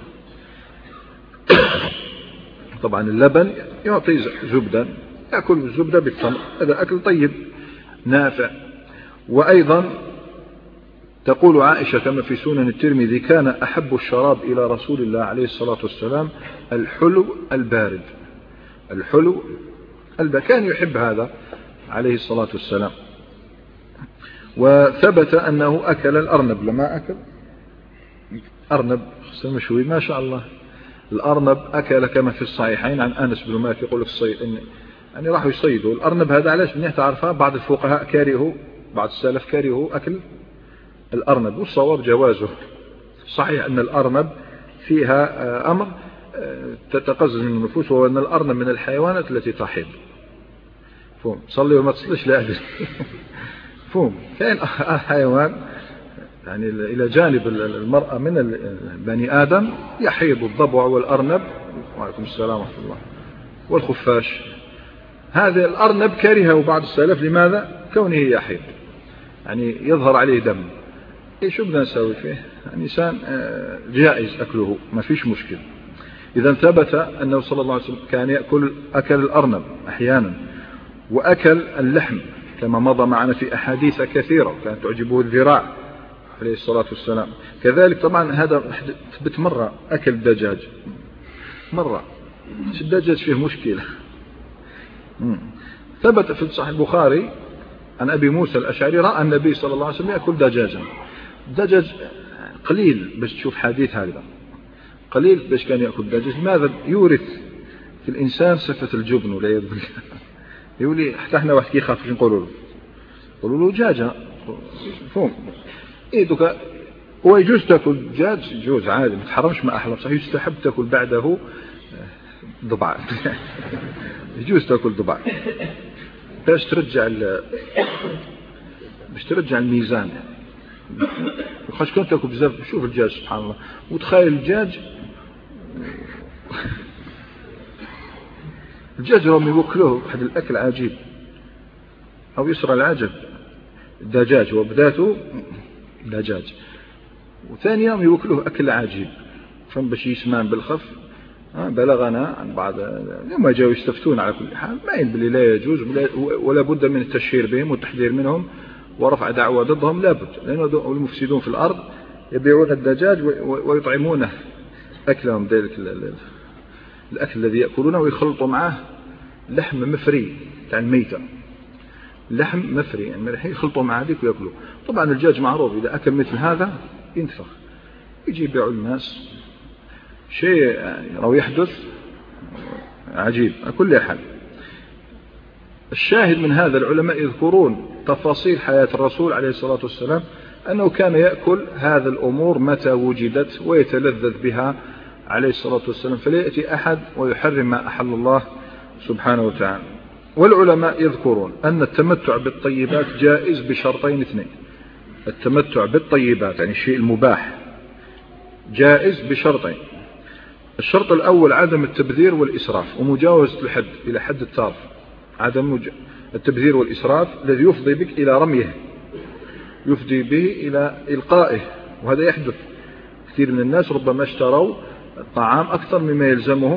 طبعا اللبن يعطي زبدا، يأكل الزبدة بالتمر، هذا أكل طيب نافع. وأيضا تقول عائشة كما في سنن الترمذي: كان أحب الشراب إلى رسول الله عليه الصلاة والسلام الحلو البارد. الحلو البارد كان يحب هذا عليه الصلاة والسلام. وثبت أنه أكل الأرنب. لما أكل أرنب مشوي ما شاء الله، الأرنب أكل كما في الصحيحين عن أنس بن مالك يقول الصيد إن يعني راحوا يصيدوا الأرنب هذا. علاش من تعرفها؟ بعض الفقهاء كارهوا، بعض السلف كارهوا أكل الأرنب، والصواب جوازه. صحيح أن الأرنب فيها أمر تتقزز من النفوس، وهو أن الأرنب من الحيوانات التي تحيض. فهم صلي وما تصليش لا أدري. فهم كان حيوان يعني إلى جانب المرأة من بني آدم يحيض الضبع والأرنب، وعليكم السلام ورحمة الله، والخفاش. هذا الأرنب كرهه بعض السلف. لماذا؟ كونه يحيض يعني يظهر عليه دم. إيه شو بدنا نسوي فيه؟ الإنسان جائز أكله ما فيش مشكلة. إذا ثبت أنه صلى الله عليه وسلم كان يأكل أكل الأرنب أحيانا، وأكل اللحم كما مضى معنا في أحاديث كثيرة، كانت تعجبه الذراع عليه الصلاة والسلام. كذلك طبعا هذا ثبت مرة أكل الدجاج مرة. الدجاج فيه مشكلة. ثبت في صحيح البخاري عن أبي موسى الأشعري رأى النبي صلى الله عليه وسلم يأكل دجاجا. الدجاج قليل باش تشوف حديث هذا، قليل باش كان يأكل دجاج. ماذا؟ يورث في الإنسان صفة الجبن ولا يذل. يقولي حتى احنا واحد كيخاف نقولوا له قولوا له دجاجة فهم ايه دوكا. هو يجوز تاكل دجاج، يجوز عادي ما تحرمش، ما احلى، صحيح يستحب تاكل بعده ضبع. يجوز تاكل ضبع باش ترجع باش ترجع الميزان. خاش كنت تاكل بزاف. شوف الدجاج سبحان الله، وتخيل الدجاج الدجاج راهم يوكلوه واحد الاكل عجيب او يسرى العجب. الدجاج وبذاته دجاج، وثاني يوم يوكلوه اكل عجيب. فهم باش يسمان بالخف. بلغنا عن بعض لما جاءوا يستفتون على كل حال ما ينبغي لا يجوز ولا بد من التشهير بهم والتحذير منهم ورفع دعوة ضدهم. لا بد، لأنه المفسدون في الأرض يبيعون الدجاج ويطعمونه أكلهم ذلك الأكل الذي يأكلونه، ويخلطوا معه لحم مفري تاع الميتة، لحم مفري يعني يخلطوا مع هذيك ويأكلوا. طبعا الدجاج معروف إذا أكل مثل هذا ينتفخ، يجي يبيعوا الناس شيء يعني لو يحدث عجيب. على كل حال الشاهد من هذا العلماء يذكرون تفاصيل حياة الرسول عليه الصلاة والسلام أنه كان يأكل هذا الأمور متى وجدت ويتلذذ بها عليه الصلاة والسلام، فلا يأتي أحد ويحرم ما أحل الله سبحانه وتعالى. والعلماء يذكرون أن التمتع بالطيبات جائز بشرطين اثنين. التمتع بالطيبات يعني الشيء المباح جائز بشرطين. الشرط الأول عدم التبذير والإسراف ومجاوزة الحد إلى حد التعرف. عدم التبذير والإسراف الذي يفضي بك إلى رميه، يفضي به إلى إلقائه. وهذا يحدث كثير من الناس ربما اشتروا الطعام أكثر مما يلزمهم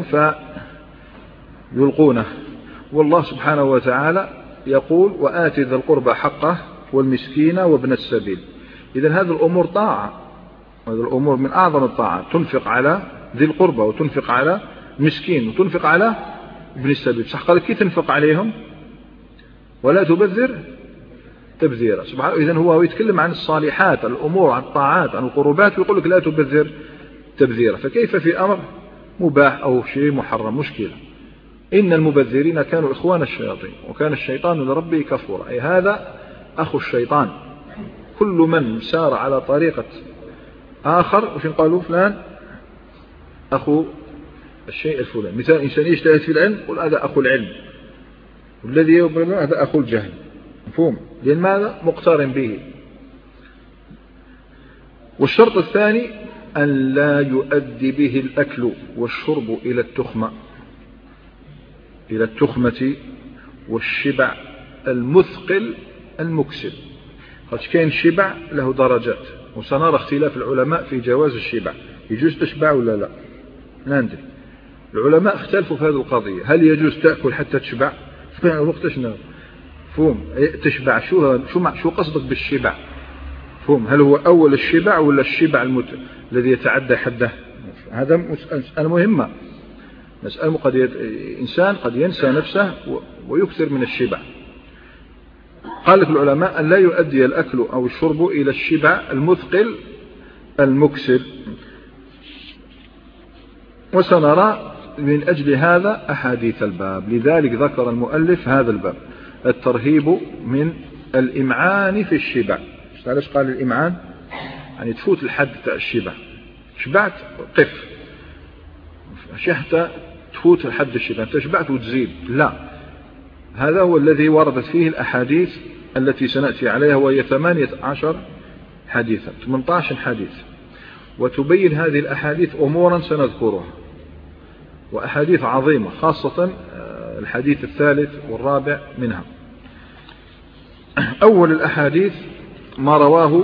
فيلقونه. والله سبحانه وتعالى يقول وآتي ذا القربى حقه والمسكين وابن السبيل. إذن هذه الأمور طاعة، هذه الأمور من أعظم الطاعات. تنفق على ذي القربى وتنفق على مسكين وتنفق على ابن السبيل. صح قال كي تنفق عليهم ولا تبذر تبذيرا سبحانه. إذن هو يتكلم عن الصالحات، الأمور، عن الطاعات، عن القربات، ويقول لك لا تبذر تبذيرا. فكيف في أمر مباح أو شيء محرم؟ مشكلة. إن المبذرين كانوا إخوان الشياطين وكان الشيطان لربه كفورا. أي هذا أخو الشيطان. كل من سار على طريقة آخر وش قالوا فلان أخو الشيء الفلاني. مثال إنسان يجتهد في العلم قل هذا أخو العلم، والذي يبرم هذا أخو الجهل. مفهوم؟ لأن ماذا؟ مقترن به. والشرط الثاني أن لا يؤدي به الأكل والشرب إلى التخمة إلى التخمة والشبع المثقل المكسل. خاطش كاين شبع له درجات، وسنرى اختلاف العلماء في جواز الشبع. يجوز تشبع ولا لا؟ لا ندري. العلماء اختلفوا في هذه القضية. هل يجوز تأكل حتى تشبع؟ وقت شنو؟ فهم تشبع؟ شو شو شو قصدك بالشبع؟ فهم هل هو أول الشبع ولا الشبع المت... الذي يتعدى حده؟ هذا مسألة مهمة. مسألة قد يت... إنسان قد ينسى نفسه و... ويكثر من الشبع. قال لك العلماء أن لا يؤدي الأكل أو الشرب إلى الشبع المثقل المكسر. وسنرى من أجل هذا أحاديث الباب، لذلك ذكر المؤلف هذا الباب، الترهيب من الإمعان في الشبع. علاش قال الإمعان؟ يعني تفوت الحد تاع الشبع، شبعت قف، مش حتى تفوت الحد الشبع، انت شبعت وتزيد، لا، هذا هو الذي وردت فيه الأحاديث التي سنأتي عليها، وهي ثمانية عشر حديثا، ثمانية عشر حديث، وتبين هذه الأحاديث أمورا سنذكرها، وأحاديث عظيمة، خاصة الحديث الثالث والرابع منها. أول الأحاديث ما رواه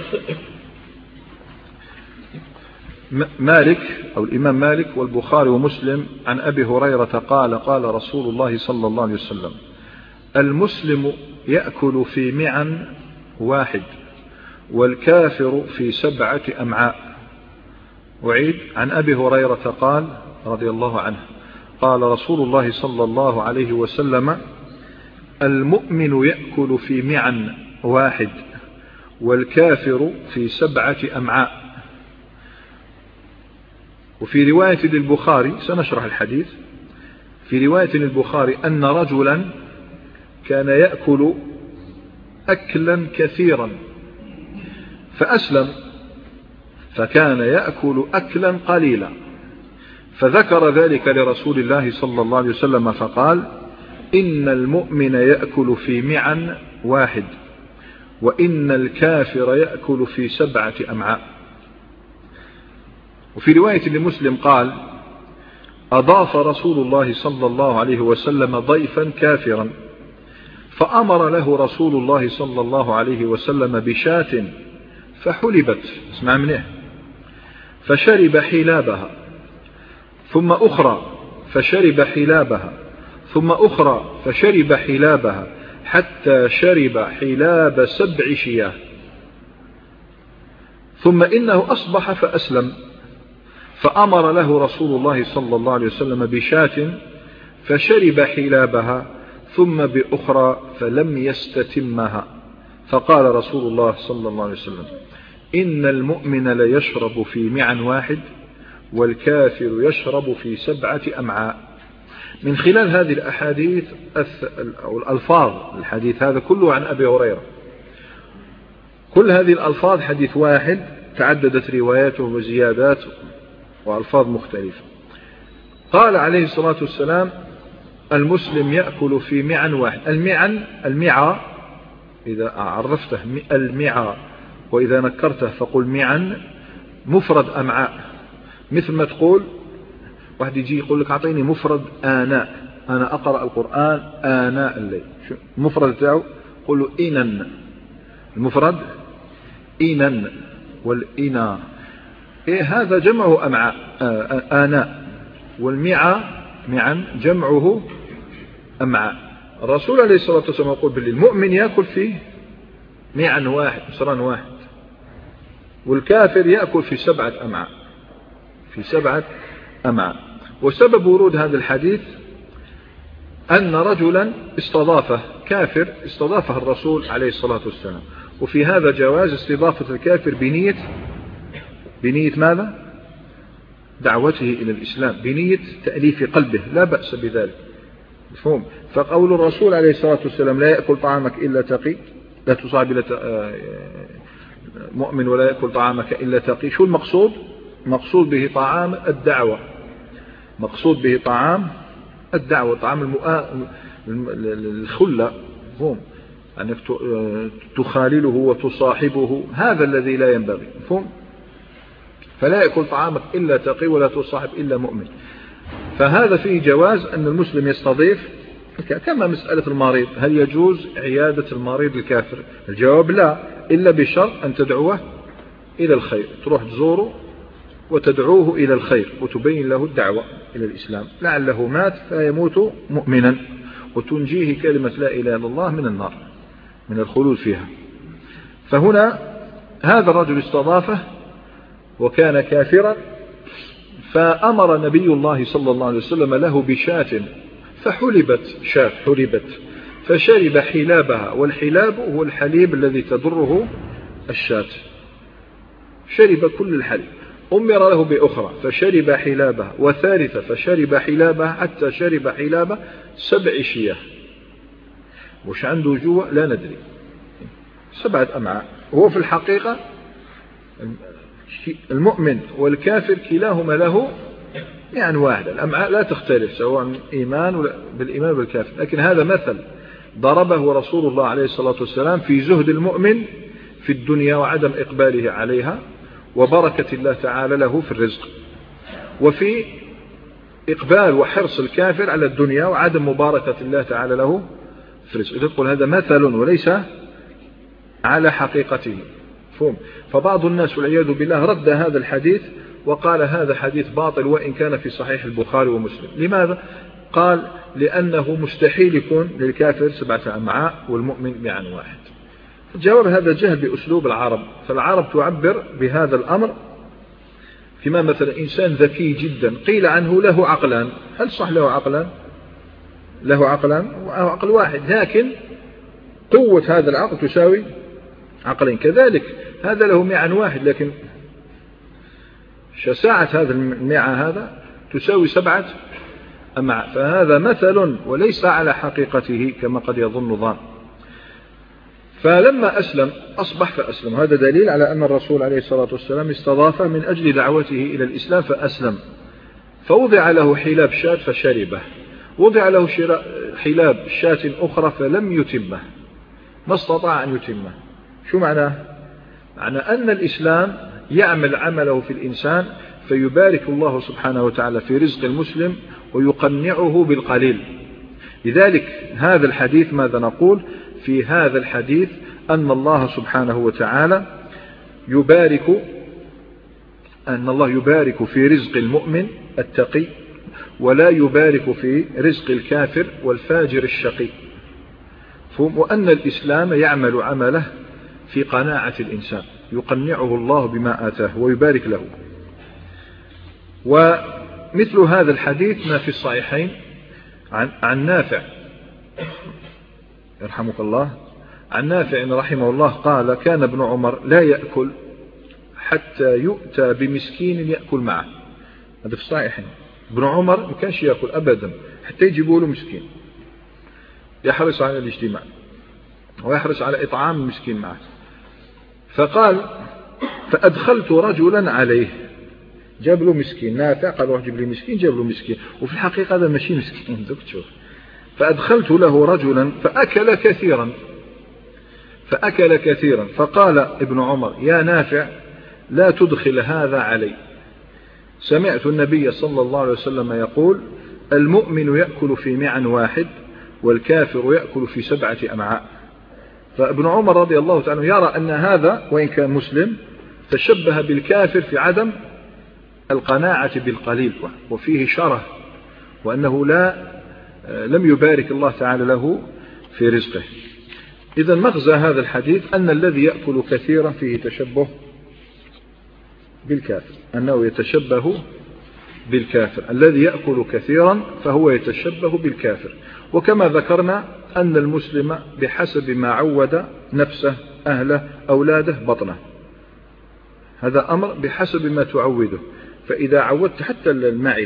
مالك أو الإمام مالك والبخاري ومسلم عن أبي هريرة قال قال رسول الله صلى الله عليه وسلم: المسلم يأكل في معن واحد والكافر في سبعة أمعاء. أعيد: عن أبي هريرة قال رضي الله عنه قال رسول الله صلى الله عليه وسلم: المؤمن يأكل في معن واحد والكافر في سبعة أمعاء. وفي رواية للبخاري، سنشرح الحديث، في رواية للبخاري أن رجلا كان يأكل أكلا كثيرا فأسلم، فكان يأكل أكلا قليلا، فذكر ذلك لرسول الله صلى الله عليه وسلم فقال: إن المؤمن يأكل في معن واحد وإن الكافر يأكل في سبعة أمعاء. وفي رواية لمسلم قال: أضاف رسول الله صلى الله عليه وسلم ضيفا كافرا فأمر له رسول الله صلى الله عليه وسلم بشاة فحلبت، اسمع منه، فشرب حلابها ثم أخرى فشرب حلابها ثم أخرى فشرب حلابها حتى شرب حلاب سبع شياه، ثم إنه أصبح فأسلم، فأمر له رسول الله صلى الله عليه وسلم بشاة فشرب حلابها ثم بأخرى فلم يستتمها، فقال رسول الله صلى الله عليه وسلم: إن المؤمن ليشرب في معن واحد والكافر يشرب في سبعة أمعاء. من خلال هذه الأحاديث أو الألفاظ، الحديث هذا كله عن أبي هريرة، كل هذه الألفاظ حديث واحد تعددت رواياته وزيادات وألفاظ مختلفة. قال عليه الصلاة والسلام: المسلم يأكل في معن واحد. المعن، المعى إذا عرفته المعى وإذا نكرته فقل معن، مفرد أمعاء، مثل ما تقول واحد يجي يقول لك أعطيني مفرد آناء، أنا أقرأ القرآن آناء الليل، المفرد تاعه قل له إنن، المفرد إنن والإنا، إيه هذا جمعه أمعاء آناء، والمعى معا جمعه أمعاء. الرسول عليه الصلاة والسلام يقول بالمؤمن يأكل فيه معا واحد، مصران واحد، والكافر يأكل في سبعة أمعاء، في سبعة أمعاء. وسبب ورود هذا الحديث أن رجلا استضافه كافر، استضافه الرسول عليه الصلاة والسلام، وفي هذا جواز استضافة الكافر بنية بنية ماذا؟ دعوته إلى الإسلام، بنية تأليف قلبه، لا بأس بذلك، مفهوم؟ فقول الرسول عليه الصلاة والسلام: لا يأكل طعامك إلا تقي، لا تصاب إلا مؤمن ولا يأكل طعامك إلا تقي. شو المقصود؟ مقصود به طعام الدعوة، مقصود به طعام الدعوة، طعام المؤا... الخلة، هم أنك تخالله وتصاحبه، هذا الذي لا ينبغي، مفهوم؟ فلا يأكل طعامك إلا تقي ولا تصاحب إلا مؤمن. فهذا فيه جواز أن المسلم يستضيف، كما مسألة المريض، هل يجوز عيادة المريض الكافر؟ الجواب لا، إلا بشرط أن تدعوه إلى الخير، تروح تزوره وتدعوه إلى الخير وتبين له الدعوة إلى الإسلام، لعله مات فيموت مؤمنا وتنجيه كلمة لا إله إلا الله من النار، من الخلود فيها. فهنا هذا الرجل استضافه وكان كافرا، فأمر نبي الله صلى الله عليه وسلم له بشاة، فحلبت شاة حلبت، فشرب حلابها، والحلاب هو الحليب الذي تضره الشاة، شرب كل الحليب. أمر له بأخرى فشرب حلابها، وثالثة فشرب حلابها، حتى شرب حلاب سبع شياه. وش عنده جوع لا ندري، سبعة أمعاء. هو في الحقيقة المؤمن والكافر كلاهما له يعني واحد، الأمعاء لا تختلف سواء إيمان بالإيمان بالكافر. لكن هذا مثل ضربه رسول الله عليه الصلاة والسلام في زهد المؤمن في الدنيا وعدم إقباله عليها، وبركة الله تعالى له في الرزق، وفي إقبال وحرص الكافر على الدنيا وعدم مباركة الله تعالى له في الرزق. يقول هذا مثل وليس على حقيقته. فهم. فبعض الناس والعياذ بالله رد هذا الحديث وقال هذا حديث باطل وإن كان في صحيح البخاري ومسلم. لماذا؟ قال لأنه مستحيل يكون للكافر سبعة أمعاء والمؤمن معا واحد. الجواب هذا جهل بأسلوب العرب، فالعرب تعبر بهذا الأمر فيما مثلا إنسان ذكي جدا قيل عنه له عقلان، هل صح له عقلان؟ له عقلان وعقل واحد، لكن قوة هذا العقل تساوي عقلين. كذلك هذا له معا واحد، لكن شساعة هذا المعا هذا تساوي سبعة أمعاء. فهذا مثل وليس على حقيقته كما قد يظن ظان. فلما أسلم أصبح فأسلم، هذا دليل على أن الرسول عليه الصلاة والسلام استضافه من أجل دعوته إلى الإسلام فأسلم. فوضع له حلاب شاة فشربه، وضع له حلاب شاة أخرى فلم يتمه، ما استطاع أن يتمه. شو معناه؟ معنى أن الإسلام يعمل عمله في الإنسان فيبارك الله سبحانه وتعالى في رزق المسلم ويقنعه بالقليل. لذلك هذا الحديث ماذا نقول في هذا الحديث؟ أن الله سبحانه وتعالى يبارك أن الله يبارك في رزق المؤمن التقي، ولا يبارك في رزق الكافر والفاجر الشقي. وأن الإسلام يعمل عمله في قناعة الإنسان، يقنعه الله بما آتاه ويبارك له. ومثل هذا الحديث ما في الصحيحين عن, عن نافع يرحمك الله، عن نافع رحمه الله قال كان ابن عمر لا يأكل حتى يؤتى بمسكين يأكل معه. هذا في الصحيحين. ابن عمر ما كانش يأكل أبدا حتى يجيبوا له مسكين، يحرص على الاجتماع ويحرص على إطعام المسكين معه. فقال فأدخلت رجلا عليه، جاب له مسكين. نافع قال روح جيب لي مسكين، جاب له مسكين، وفي الحقيقة هذا ماشي مسكين دكتور. فأدخلت له رجلا فأكل كثيرا فأكل كثيرا فقال ابن عمر يا نافع لا تدخل هذا علي، سمعت النبي صلى الله عليه وسلم يقول المؤمن يأكل في معا واحد والكافر يأكل في سبعة أمعاء. فابن عمر رضي الله تعالى يرى أن هذا وإن كان مسلم تشبه بالكافر في عدم القناعة بالقليل وفيه شره، وأنه لا لم يبارك الله تعالى له في رزقه. إذا مغزى هذا الحديث أن الذي يأكل كثيرا فيه تشبه بالكافر، أنه يتشبه بالكافر. الذي يأكل كثيرا فهو يتشبه بالكافر. وكما ذكرنا أن المسلم بحسب ما عود نفسه أهله أولاده بطنه، هذا أمر بحسب ما تعوده. فإذا عودت حتى المعدة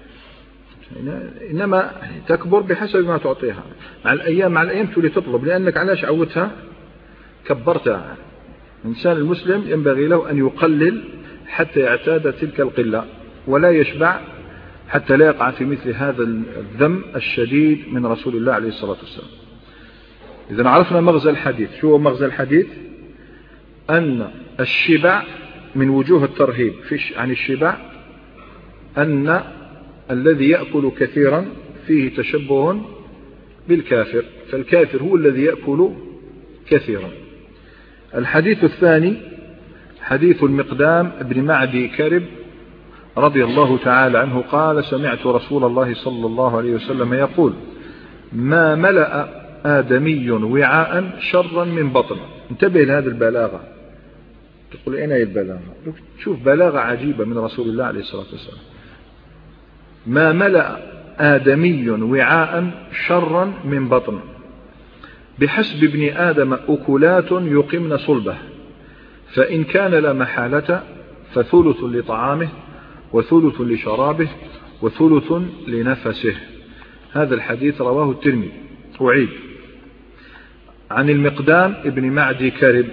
إنما تكبر بحسب ما تعطيها، مع الأيام مع الأيام تولي تطلب، لأنك علاش عودتها كبرتها. الإنسان المسلم ينبغي له أن يقلل حتى يعتاد تلك القلة، ولا يشبع حتى لا يقع في مثل هذا الذم الشديد من رسول الله عليه الصلاة والسلام. إذا عرفنا مغزى الحديث. شو هو مغزى الحديث؟ أن الشبع من وجوه الترهيب عن الشبع أن الذي يأكل كثيرا فيه تشبه بالكافر، فالكافر هو الذي يأكل كثيرا. الحديث الثاني حديث المقدام بن معدي كرب رضي الله تعالى عنه قال سمعت رسول الله صلى الله عليه وسلم يقول ما ملأ آدمي وعاء شرا من بطن. انتبه لهذه البلاغة، تقول أين هي البلاغة؟ شوف بلاغة عجيبة من رسول الله عليه الصلاة والسلام. ما ملأ آدمي وعاء شرا من بطن، بحسب ابن آدم أكلات يقمن صلبه، فإن كان لا محالة فثلث لطعامه وثلث لشرابه وثلث لنفسه. هذا الحديث رواه الترمذي. أعيد: عن المقدام ابن معدي كرب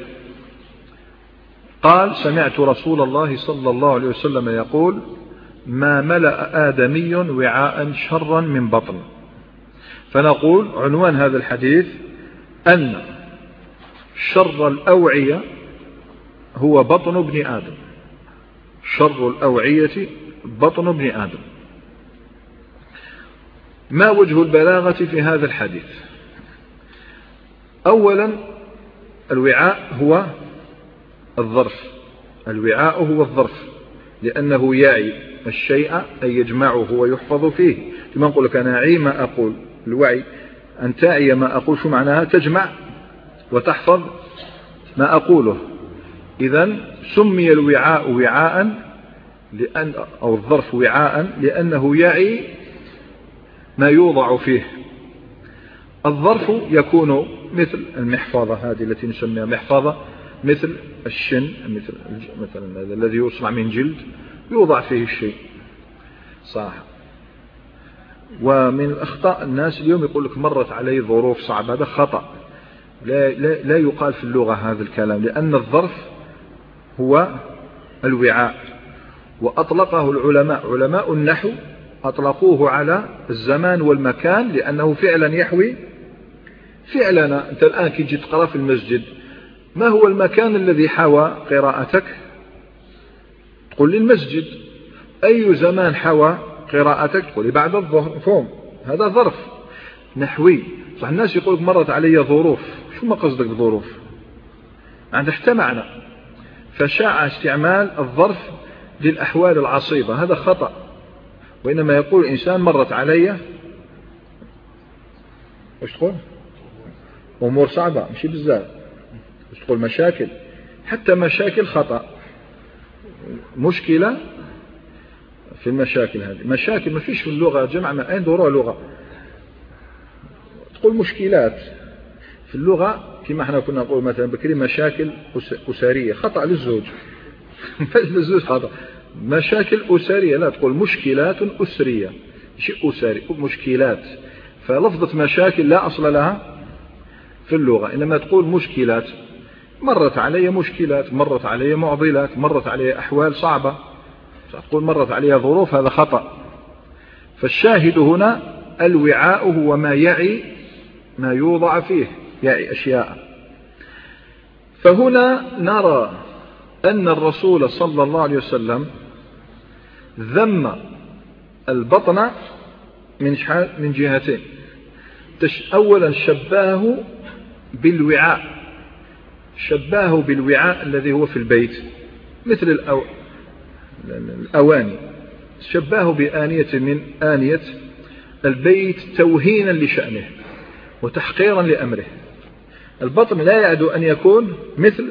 قال: سمعت رسول الله صلى الله عليه وسلم يقول: ما ملأ آدمي وعاء شرا من بطن. فنقول عنوان هذا الحديث أن شر الأوعية هو بطن ابن آدم. شر الأوعية بطن ابن آدم. ما وجه البلاغة في هذا الحديث؟ أولا الوعاء هو الظرف. الوعاء هو الظرف لأنه يعي الشيء أي يجمعه ويحفظ فيه. لما نقول لك أنا أعي ما أقول. الوعي أن تعي ما أقول. شو معناها؟ تجمع وتحفظ ما أقوله. إذن سمي الوعاء وعاء لأن أو الظرف وعاء لأنه يعي ما يوضع فيه. الظرف يكون مثل المحفظة هذه التي نسميها محفظة، مثل الشن، مثل مثلا الذي يصنع من جلد يوضع فيه الشيء. صح. ومن الأخطاء الناس اليوم يقول لك مرت علي ظروف صعبة. هذا خطأ. لا, لا, لا يقال في اللغة هذا الكلام، لأن الظرف هو الوعاء. وأطلقه العلماء علماء النحو أطلقوه على الزمان والمكان لأنه فعلا يحوي فعلنا. أنت الآن كي تجي تقرأ في المسجد، ما هو المكان الذي حوى قراءتك؟ تقول لي المسجد. أي زمان حوى قراءتك؟ تقول لي بعد الظهر. فهم؟ هذا ظرف نحوي. صح. الناس يقولك مرت علي ظروف. شو ما قصدك بظروف؟ عندك حتى معنى. فشاع استعمال الظرف للأحوال العصيبة. هذا خطأ. وإنما يقول الإنسان مرت علي وش تقول؟ أمور صعبة، مش بزاف. وش تقول؟ مشاكل. حتى مشاكل خطأ. مشكلة في المشاكل هذه. مشاكل ما فيش في اللغة جمع، ما أين دورها لغة. تقول مشكلات في اللغة كما احنا كنا نقول مثلا بكري مشاكل أسرية. خطأ للزوج. للزوج خطأ. مشاكل أسرية، لا تقول مشكلات أسرية. شيء أسري مشكلات. فلفظة مشاكل لا أصل لها في اللغة، إنما تقول مشكلات. مرت علي مشكلات، مرت علي معضلات، مرت علي أحوال صعبة. تقول مرت علي ظروف، هذا خطأ. فالشاهد هنا الوعاء هو ما يعي ما يوضع فيه، يعي أشياء. فهنا نرى أن الرسول صلى الله عليه وسلم ذم البطن من من جهتين. أولا شبهه بالوعاء، شبهه بالوعاء الذي هو في البيت مثل الأو... الأواني. شبهه بآنية من آنية البيت توهينا لشأنه وتحقيرا لأمره. البطن لا يعد أن يكون مثل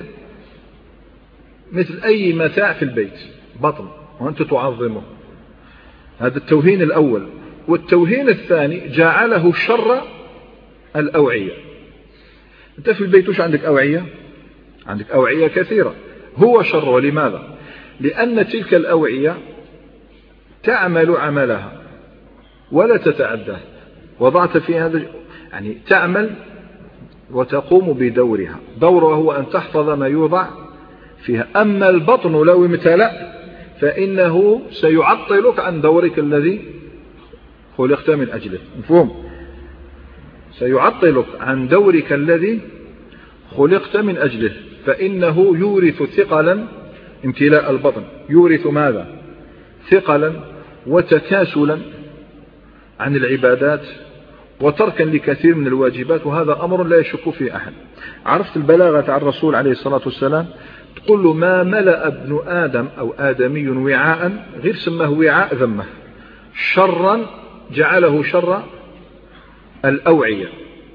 مثل أي متاع في البيت. بطن وأنت تعظمه. هذا التوهين الأول. والتوهين الثاني جعله شر الأوعية. أنت في البيت وش عندك أوعية؟ عندك أوعية كثيرة. هو شر. لماذا؟ لأن تلك الأوعية تعمل عملها ولا تتعدى. وضعت في هذا يعني تعمل وتقوم بدورها. دورها هو أن تحفظ ما يوضع فيها. أما البطن لو امتلأ فإنه سيعطلك عن دورك الذي خلقت من أجله. مفهوم؟ سيعطلك عن دورك الذي خلقت من أجله. فإنه يورث ثقلا. امتلاء البطن يورث ماذا؟ ثقلا وتكاسلا عن العبادات وتركا لكثير من الواجبات. وهذا أمر لا يشك فيه أحد. عرفت البلاغة عن الرسول عليه الصلاة والسلام؟ تقول له ما ملأ ابن آدم أو آدمي وعاء، غير سماه وعاء ذمه. شرا جعله شر الأوعية.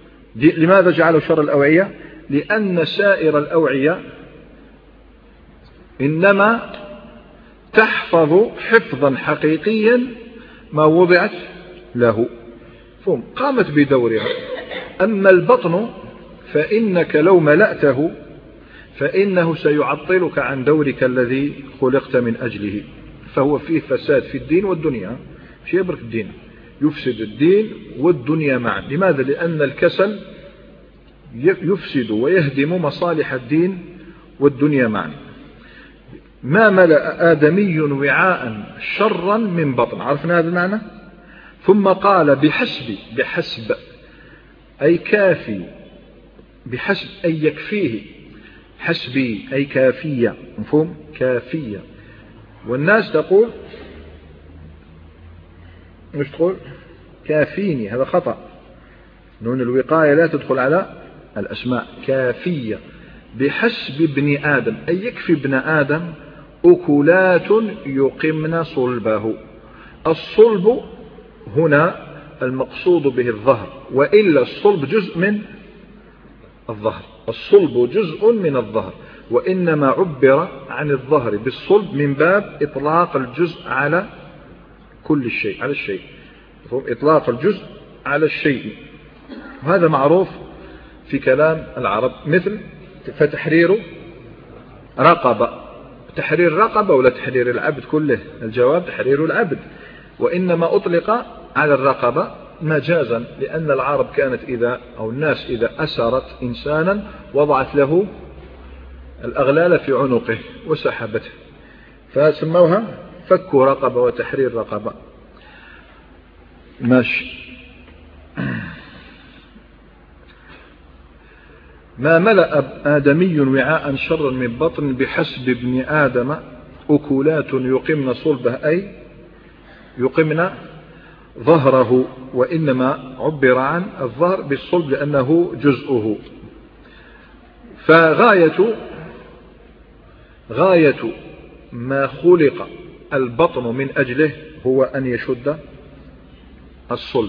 لماذا جعله شر الأوعية؟ لأن سائر الأوعية إنما تحفظ حفظا حقيقيا ما وضعت له، فهم قامت بدورها. أما البطن فإنك لو ملأته فإنه سيعطلك عن دورك الذي خلقت من أجله، فهو فيه فساد في الدين والدنيا، مش يبرك الدين، يفسد الدين والدنيا معا. لماذا؟ لأن الكسل يفسد ويهدم مصالح الدين والدنيا معا. ما ملأ آدمي وعاء شرا من بطن، عرفنا هذا المعنى. ثم قال بحسب، بحسب أي كافي، بحسب أي يكفيه، حسبي أي كافية، مفهوم؟ كافية. والناس تقول مش تقول كافيني، هذا خطأ، نون الوقاية لا تدخل على الأسماء. كافية بحسب ابن آدم أي يكفي ابن آدم أكلات يقمن صلبه. الصلب هنا المقصود به الظهر، وإلا الصلب جزء من الظهر، الصلب جزء من الظهر، وإنما عبر عن الظهر بالصلب من باب إطلاق الجزء على كل الشيء، على الشيء، إطلاق الجزء على الشيء، وهذا معروف في كلام العرب. مثل فتحرير رقبة، تحرير رقبة ولا تحرير العبد كله؟ الجواب تحرير العبد، وإنما أطلق على الرقبة مجازا، لأن العرب كانت إذا أو الناس إذا أسرت إنسانا وضعت له الأغلال في عنقه وسحبته، فسموها فك رقبة وتحرير رقبة. ماشي. ما ملأ آدمي وعاء شرا من بطن بحسب ابن آدم أكلات يقمن صلبه أي يقمن ظهره، وإنما عبر عن الظهر بالصلب لأنه جزءه. فغاية غاية ما خلق البطن من أجله هو أن يشد الصلب،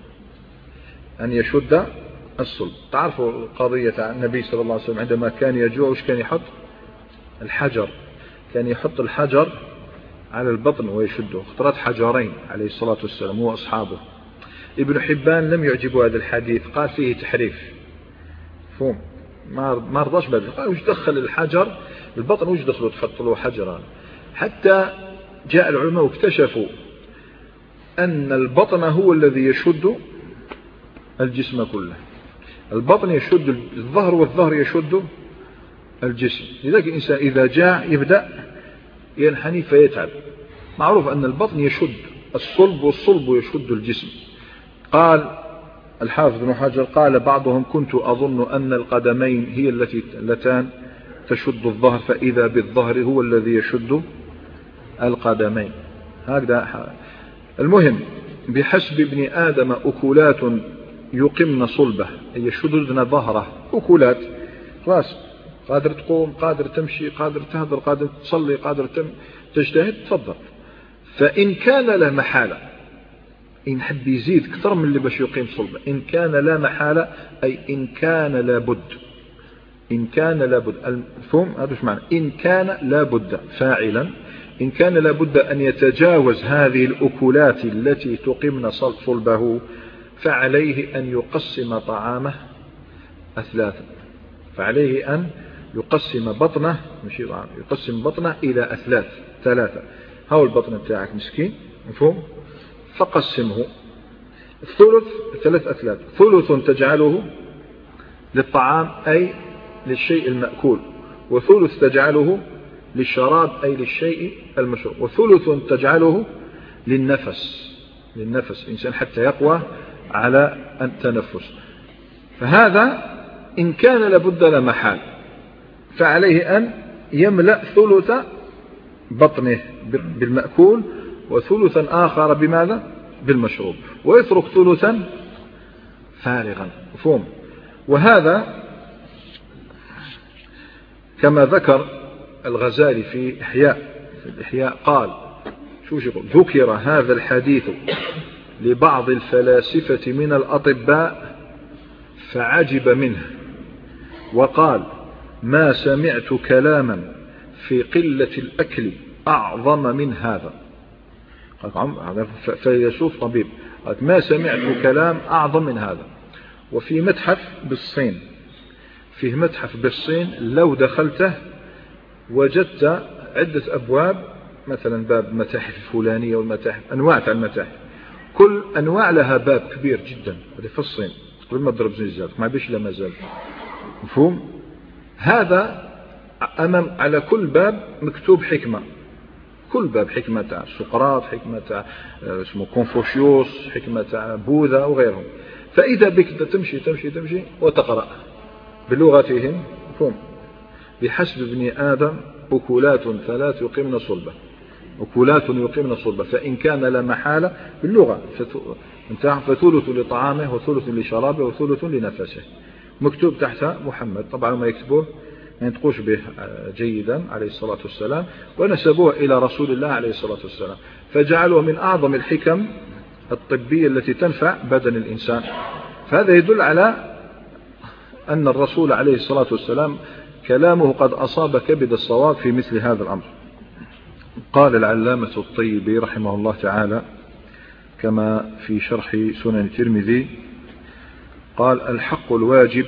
أن يشد الصلب. تعرفوا قضية النبي صلى الله عليه وسلم عندما كان يجوع وش كان يحط؟ الحجر، كان يحط الحجر على البطن ويشده، اخترت حجرين عليه الصلاة والسلام هو أصحابه. ابن حبان لم يعجبه هذا الحديث، قال فيه تحريف، فهم ما رضاش بهذا، قال وش دخل الحجر البطن، وش دخلوا تحط له حجرا؟ حتى جاء العلماء واكتشفوا أن البطن هو الذي يشد الجسم كله، البطن يشد الظهر والظهر يشد الجسم. لذلك الإنسان إذا جاع يبدأ ينحني فيتعب. معروف أن البطن يشد الصلب والصلب يشد الجسم. قال الحافظ بن حجر قال بعضهم كنت أظن أن القدمين هي التي اللتان تشد الظهر، فإذا بالظهر هو الذي يشد القدمين. هكذا. المهم بحسب ابن آدم أكلات يقمن صلبه أي يشددن ظهره، أكلات راس، قادر تقوم، قادر تمشي، قادر تهدر، قادر تصلي، قادر تجتهد، تفضل. فإن كان لا محالة، إن حب يزيد كثر من اللي باش يقيم صلبه، إن كان لا محالة أي إن كان لابد، إن كان لابد، الفهم هذا ايش معنى؟ إن كان لابد فاعلا، إن كان لابد أن يتجاوز هذه الأكلات التي تقمن صلبه، فعليه أن يقسم طعامه أثلاثا، فعليه أن يقسم بطنه، مش يقسم بطنه إلى أثلاث، ثلاثة. هاو البطن بتاعك مسكين، مفهوم؟ فقسمه الثلث ثلاث أثلاث، ثلث تجعله للطعام أي للشيء المأكول، وثلث تجعله للشراب أي للشيء المشروب، وثلث تجعله للنفس، للنفس الإنسان حتى يقوى على التنفس. فهذا إن كان لابد لا محال، فعليه أن يملأ ثلث بطنه بالمأكول وثلثا آخر بماذا؟ بالمشروب، ويترك ثلثا فارغا، مفهوم؟ وهذا كما ذكر الغزالي في إحياء، في الإحياء قال شو يقول؟ ذكر هذا الحديث لبعض الفلاسفة من الأطباء فعجب منه، وقال ما سمعت كلاما في قلة الأكل أعظم من هذا. فيشوف طبيب ما سمعت كلام أعظم من هذا. وفي متحف بالصين فيه متحف بالصين لو دخلته وجدت عدة أبواب، مثلا باب متاحف الفلانية والمتاحف أنواع المتاحف، كل أنواع لها باب كبير جدا. هذا في الصين قبل ما تضرب زلزال ما بيش لا مازال مفهوم. هذا أمام على كل باب مكتوب حكمة، كل باب حكمة تاع سقراط، حكمة تاع اسمه كونفوشيوس، حكمة تاع بوذا وغيرهم. فإذا بك تمشي تمشي تمشي وتقرأ بلغتهم مفهوم. بحسب ابن آدم أكلات ثلاث يقيمن صلبة، أكلات يقيمن صلبة، فإن كان لا محالة باللغة فثلث لطعامه وثلث لشرابه وثلث لنفسه. مكتوب تحت محمد، طبعا ما يكتبوه ما ينطقوش به جيدا عليه الصلاة والسلام، ونسبوه إلى رسول الله عليه الصلاة والسلام، فجعلوه من أعظم الحكم الطبية التي تنفع بدن الإنسان. فهذا يدل على أن الرسول عليه الصلاة والسلام كلامه قد أصاب كبد الصواب في مثل هذا الأمر. قال العلامة الطيبي رحمه الله تعالى كما في شرح سنن الترمذي، قال: الحق الواجب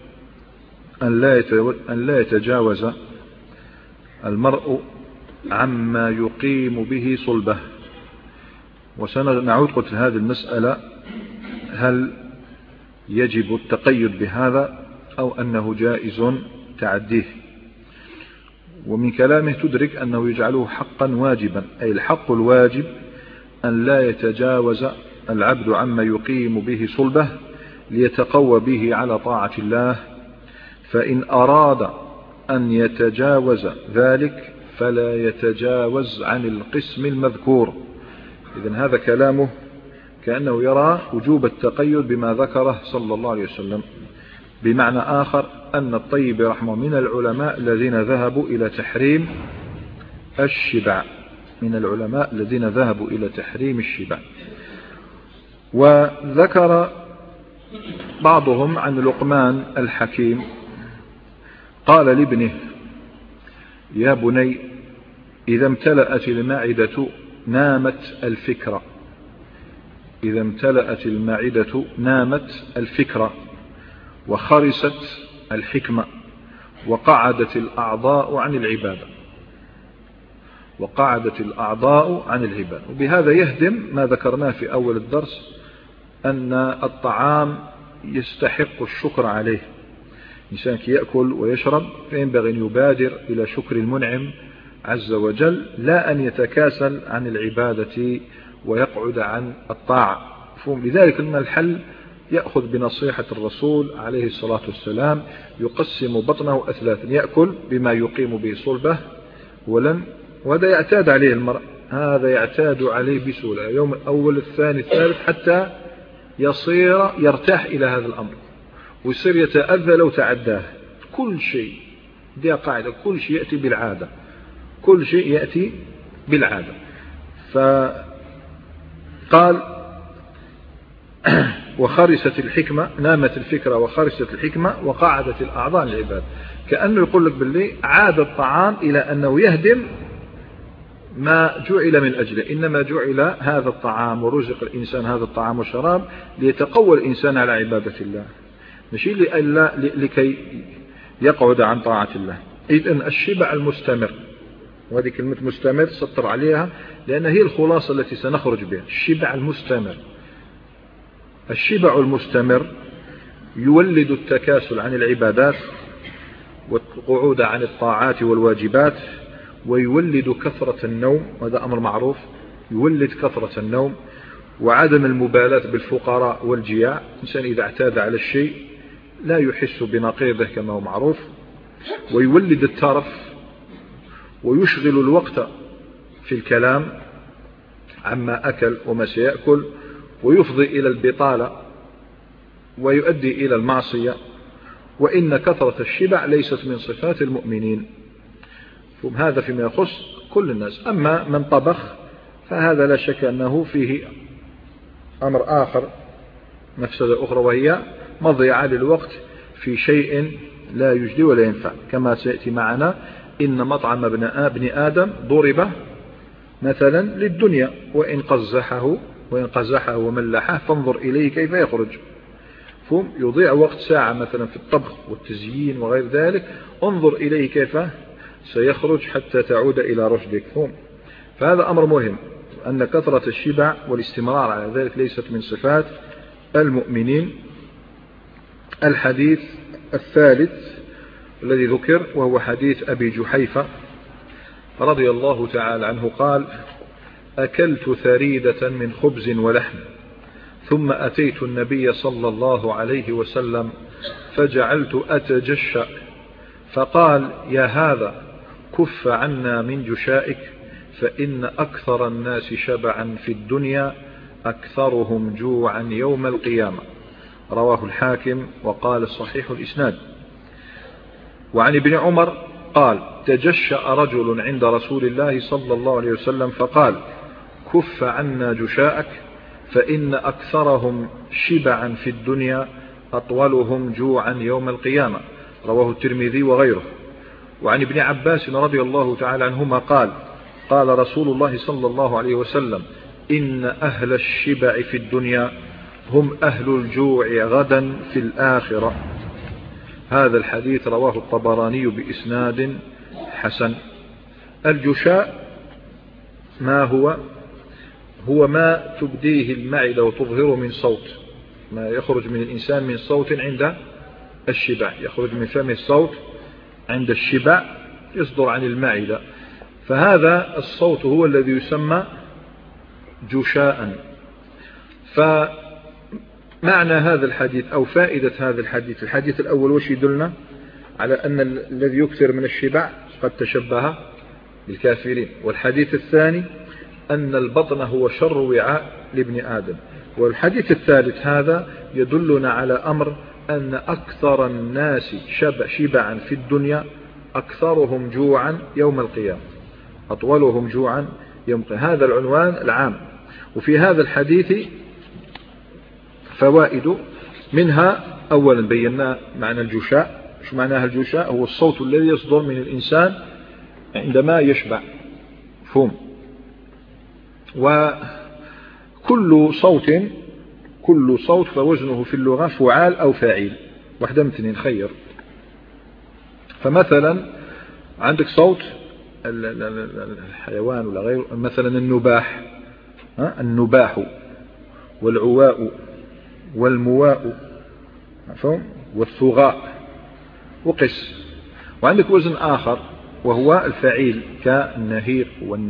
أن لا يتجاوز المرء عما يقيم به صلبه. وسنعود قلت هذه المسألة هل يجب التقيد بهذا أو أنه جائز تعديه. ومن كلامه تدرك أنه يجعله حقا واجبا، أي الحق الواجب أن لا يتجاوز العبد عما يقيم به صلبه ليتقوى به على طاعة الله، فإن أراد أن يتجاوز ذلك فلا يتجاوز عن القسم المذكور. إذن هذا كلامه كأنه يرى وجوب التقيد بما ذكره صلى الله عليه وسلم. بمعنى آخر أن الطيب رحمه من العلماء الذين ذهبوا إلى تحريم الشبع، من العلماء الذين ذهبوا إلى تحريم الشبع. وذكر بعضهم عن لقمان الحكيم قال لابنه: يا بني إذا امتلأت المعدة نامت الفكرة، إذا امتلأت المعدة نامت الفكرة وخرست الحكمة وقعدت الأعضاء عن العبادة، وقعدت الأعضاء عن العبادة. وبهذا يهدم ما ذكرناه في أول الدرس أن الطعام يستحق الشكر عليه. الإنسان كي يأكل ويشرب فينبغي أن يبادر إلى شكر المنعم عز وجل، لا أن يتكاسل عن العبادة ويقعد عن الطاعة. لذلك الحل يأخذ بنصيحة الرسول عليه الصلاة والسلام، يقسم بطنه أثلاثا: يأكل بما يقيم به صلبه ولن، وهذا يعتاد عليه المرء، هذا يعتاد عليه بسهولة، يوم الأول الثاني الثالث حتى يصير يرتاح إلى هذا الأمر ويصير يتأذى لو تعداه. كل شيء دي قاعدة، كل شيء يأتي بالعادة، كل شيء يأتي بالعادة. فقال: وخرست الحكمة، نامت الفكرة وخرست الحكمة وقعدت الأعضاء للعباد. كأنه يقول لك باللي عاد الطعام إلى أنه يهدم ما جعل من أجله، إنما جعل هذا الطعام ورزق الإنسان هذا الطعام والشراب ليتقوى الإنسان على عبادة الله، ماشي لكي يقعد عن طاعة الله. إذن الشبع المستمر، وهذه كلمة مستمر سطر عليها لأن هي الخلاصة التي سنخرج بها. الشبع المستمر، الشبع المستمر يولد التكاسل عن العبادات والقعود عن الطاعات والواجبات، ويولد كثرة النوم، وهذا أمر معروف، يولد كثرة النوم وعدم المبالاة بالفقراء والجياع. الإنسان إذا اعتاد على الشيء لا يحس بنقيضه كما هو معروف، ويولد الترف ويشغل الوقت في الكلام عما أكل وما سيأكل، ويفضي إلى البطالة ويؤدي إلى المعصية. وإن كثرة الشبع ليست من صفات المؤمنين. هذا فيما يخص كل الناس. أما من طبخ فهذا لا شك أنه فيه أمر آخر، مفسدة أخرى، وهي مضيعة للوقت في شيء لا يجدي ولا ينفع، كما سيأتي معنا إن مطعم ابن آدم ضرب مثلا للدنيا وإن قزحه وإن قزحه وملحه فانظر إليه كيف يخرج. فهم يضيع وقت ساعة مثلا في الطبخ والتزيين وغير ذلك، انظر إليه كيف سيخرج حتى تعود إلى رشدك. فهم فهذا أمر مهم، أن كثرة الشبع والاستمرار على ذلك ليست من صفات المؤمنين. الحديث الثالث الذي ذكر وهو حديث أبي جحيفة رضي الله تعالى عنه قال: أكلت ثريدة من خبز ولحم ثم أتيت النبي صلى الله عليه وسلم فجعلت أتجشأ فقال: يا هذا كف عنا من جشائك فإن أكثر الناس شبعا في الدنيا أكثرهم جوعا يوم القيامة. رواه الحاكم وقال صحيح الإسناد. وعن ابن عمر قال: تجشأ رجل عند رسول الله صلى الله عليه وسلم فقال: كف عنا جشاءك فإن أكثرهم شبعا في الدنيا أطولهم جوعا يوم القيامة. رواه الترمذي وغيره. وعن ابن عباس رضي الله تعالى عنهما قال: قال رسول الله صلى الله عليه وسلم: إن أهل الشبع في الدنيا هم أهل الجوع غدا في الآخرة. هذا الحديث رواه الطبراني بإسناد حسن. الجشاء ما هو؟ هو ما تبديه المعدة وتظهره من صوت، ما يخرج من الإنسان من صوت عند الشبع، يخرج من فمه الصوت عند الشبع يصدر عن المعدة، فهذا الصوت هو الذي يسمى جشاء. فمعنى هذا الحديث أو فائدة هذا الحديث، الحديث الأول وش يدلنا؟ على أن الذي يكثر من الشبع قد تشبه بالكافرين. والحديث الثاني أن البطن هو شر وعاء لابن آدم. والحديث الثالث هذا يدلنا على أمر أن أكثر الناس شبع شبعا في الدنيا أكثرهم جوعا يوم القيامة، أطولهم جوعا يوم القيامة. هذا العنوان العام. وفي هذا الحديث فوائد، منها أولا بينا معنى الجشاء. شو معناها الجشاء؟ هو الصوت الذي يصدر من الإنسان عندما يشبع. فهم وكل صوت كل صوت فوزنه في اللغة فعال أو فاعل، واحدة من اثنين خير. فمثلا عندك صوت الحيوان ولا غيره، مثلا النباح، النباح والعواء والمواء والثغاء وقس. وعندك وزن آخر وهو الفعيل كالنهيق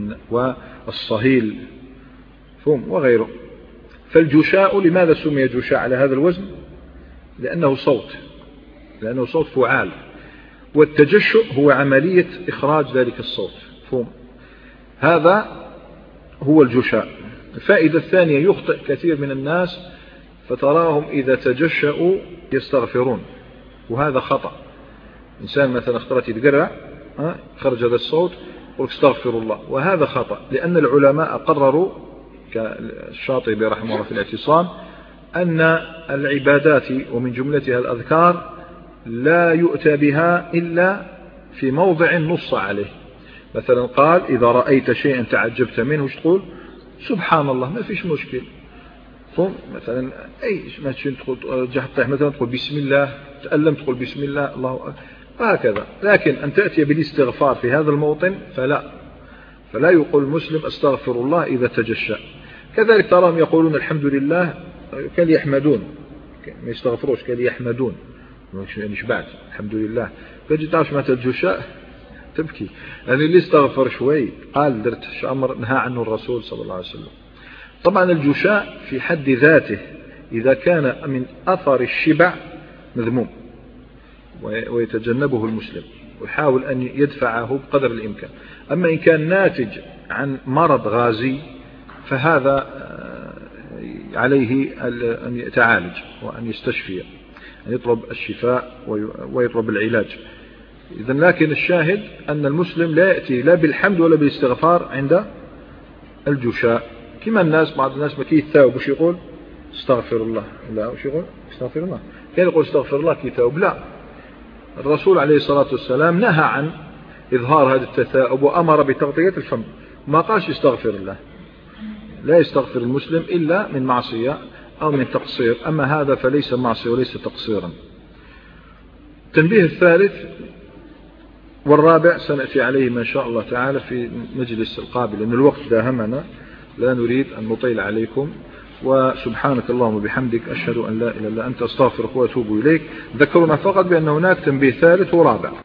والصهيل فهم وغيره. فالجشاء لماذا سمي جشاء على هذا الوزن؟ لأنه صوت لأنه صوت فعال. والتجشؤ هو عملية إخراج ذلك الصوت. فهم هذا هو الجشاء. الفائدة الثانية: يخطئ كثير من الناس فتراهم إذا تجشؤوا يستغفرون، وهذا خطأ. إنسان مثلا اخترت يتقرع خرج هذا الصوت يقول استغفر الله، وهذا خطأ، لأن العلماء قرروا كالشاطبي رحمه الله في الاعتصام أن العبادات ومن جملتها الأذكار لا يؤتى بها إلا في موضع نص عليه. مثلا قال: إذا رأيت شيئا تعجبت منه وش تقول؟ سبحان الله، ما فيش مشكل. فهم مثلا أي ما تدخل جحطح مثلا تقول بسم الله، تألم تقول بسم الله، الله أكبر، هكذا. لكن أن تأتي بالاستغفار في هذا الموطن فلا فلا يقول المسلم استغفر الله إذا تجشأ. كذلك تراهم يقولون الحمد لله كان يحمدون، ما يستغفروش، كان يحمدون، يعني شبعت الحمد لله. فجي تعرف متى الجشاء تبكي، يعني اللي استغفر شوي قال درت أمر نهى عنه الرسول صلى الله عليه وسلم. طبعا الجشاء في حد ذاته إذا كان من أثر الشبع مذموم ويتجنبه المسلم ويحاول أن يدفعه بقدر الإمكان. أما إن كان ناتج عن مرض غازي فهذا عليه أن يتعالج وأن يستشفي، أن يطلب الشفاء ويطلب العلاج. إذن لكن الشاهد أن المسلم لا يأتي لا بالحمد ولا بالاستغفار عند الجشاء. كما الناس بعض الناس ما كي يتثاوب وش يقول استغفر الله، لا وش يقول استغفر الله، كان يقول استغفر الله كي يتثاوب، لا الرسول عليه الصلاة والسلام نهى عن إظهار هذا التثاؤب وأمر بتغطية الفم، ما قالش يستغفر الله، لا يستغفر المسلم إلا من معصية أو من تقصير، أما هذا فليس معصية وليس تقصيرا. التنبيه الثالث والرابع سنأتي عليه ما شاء الله تعالى في مجلس القابل، لأن الوقت داهمنا، لا نريد أن نطيل عليكم. وسبحانك اللهم وبحمدك أشهد أن لا إله إلا أنت أستغفرك وأتوب إليك. ذكرنا فقط بأن هناك تنبيه ثالث ورابع.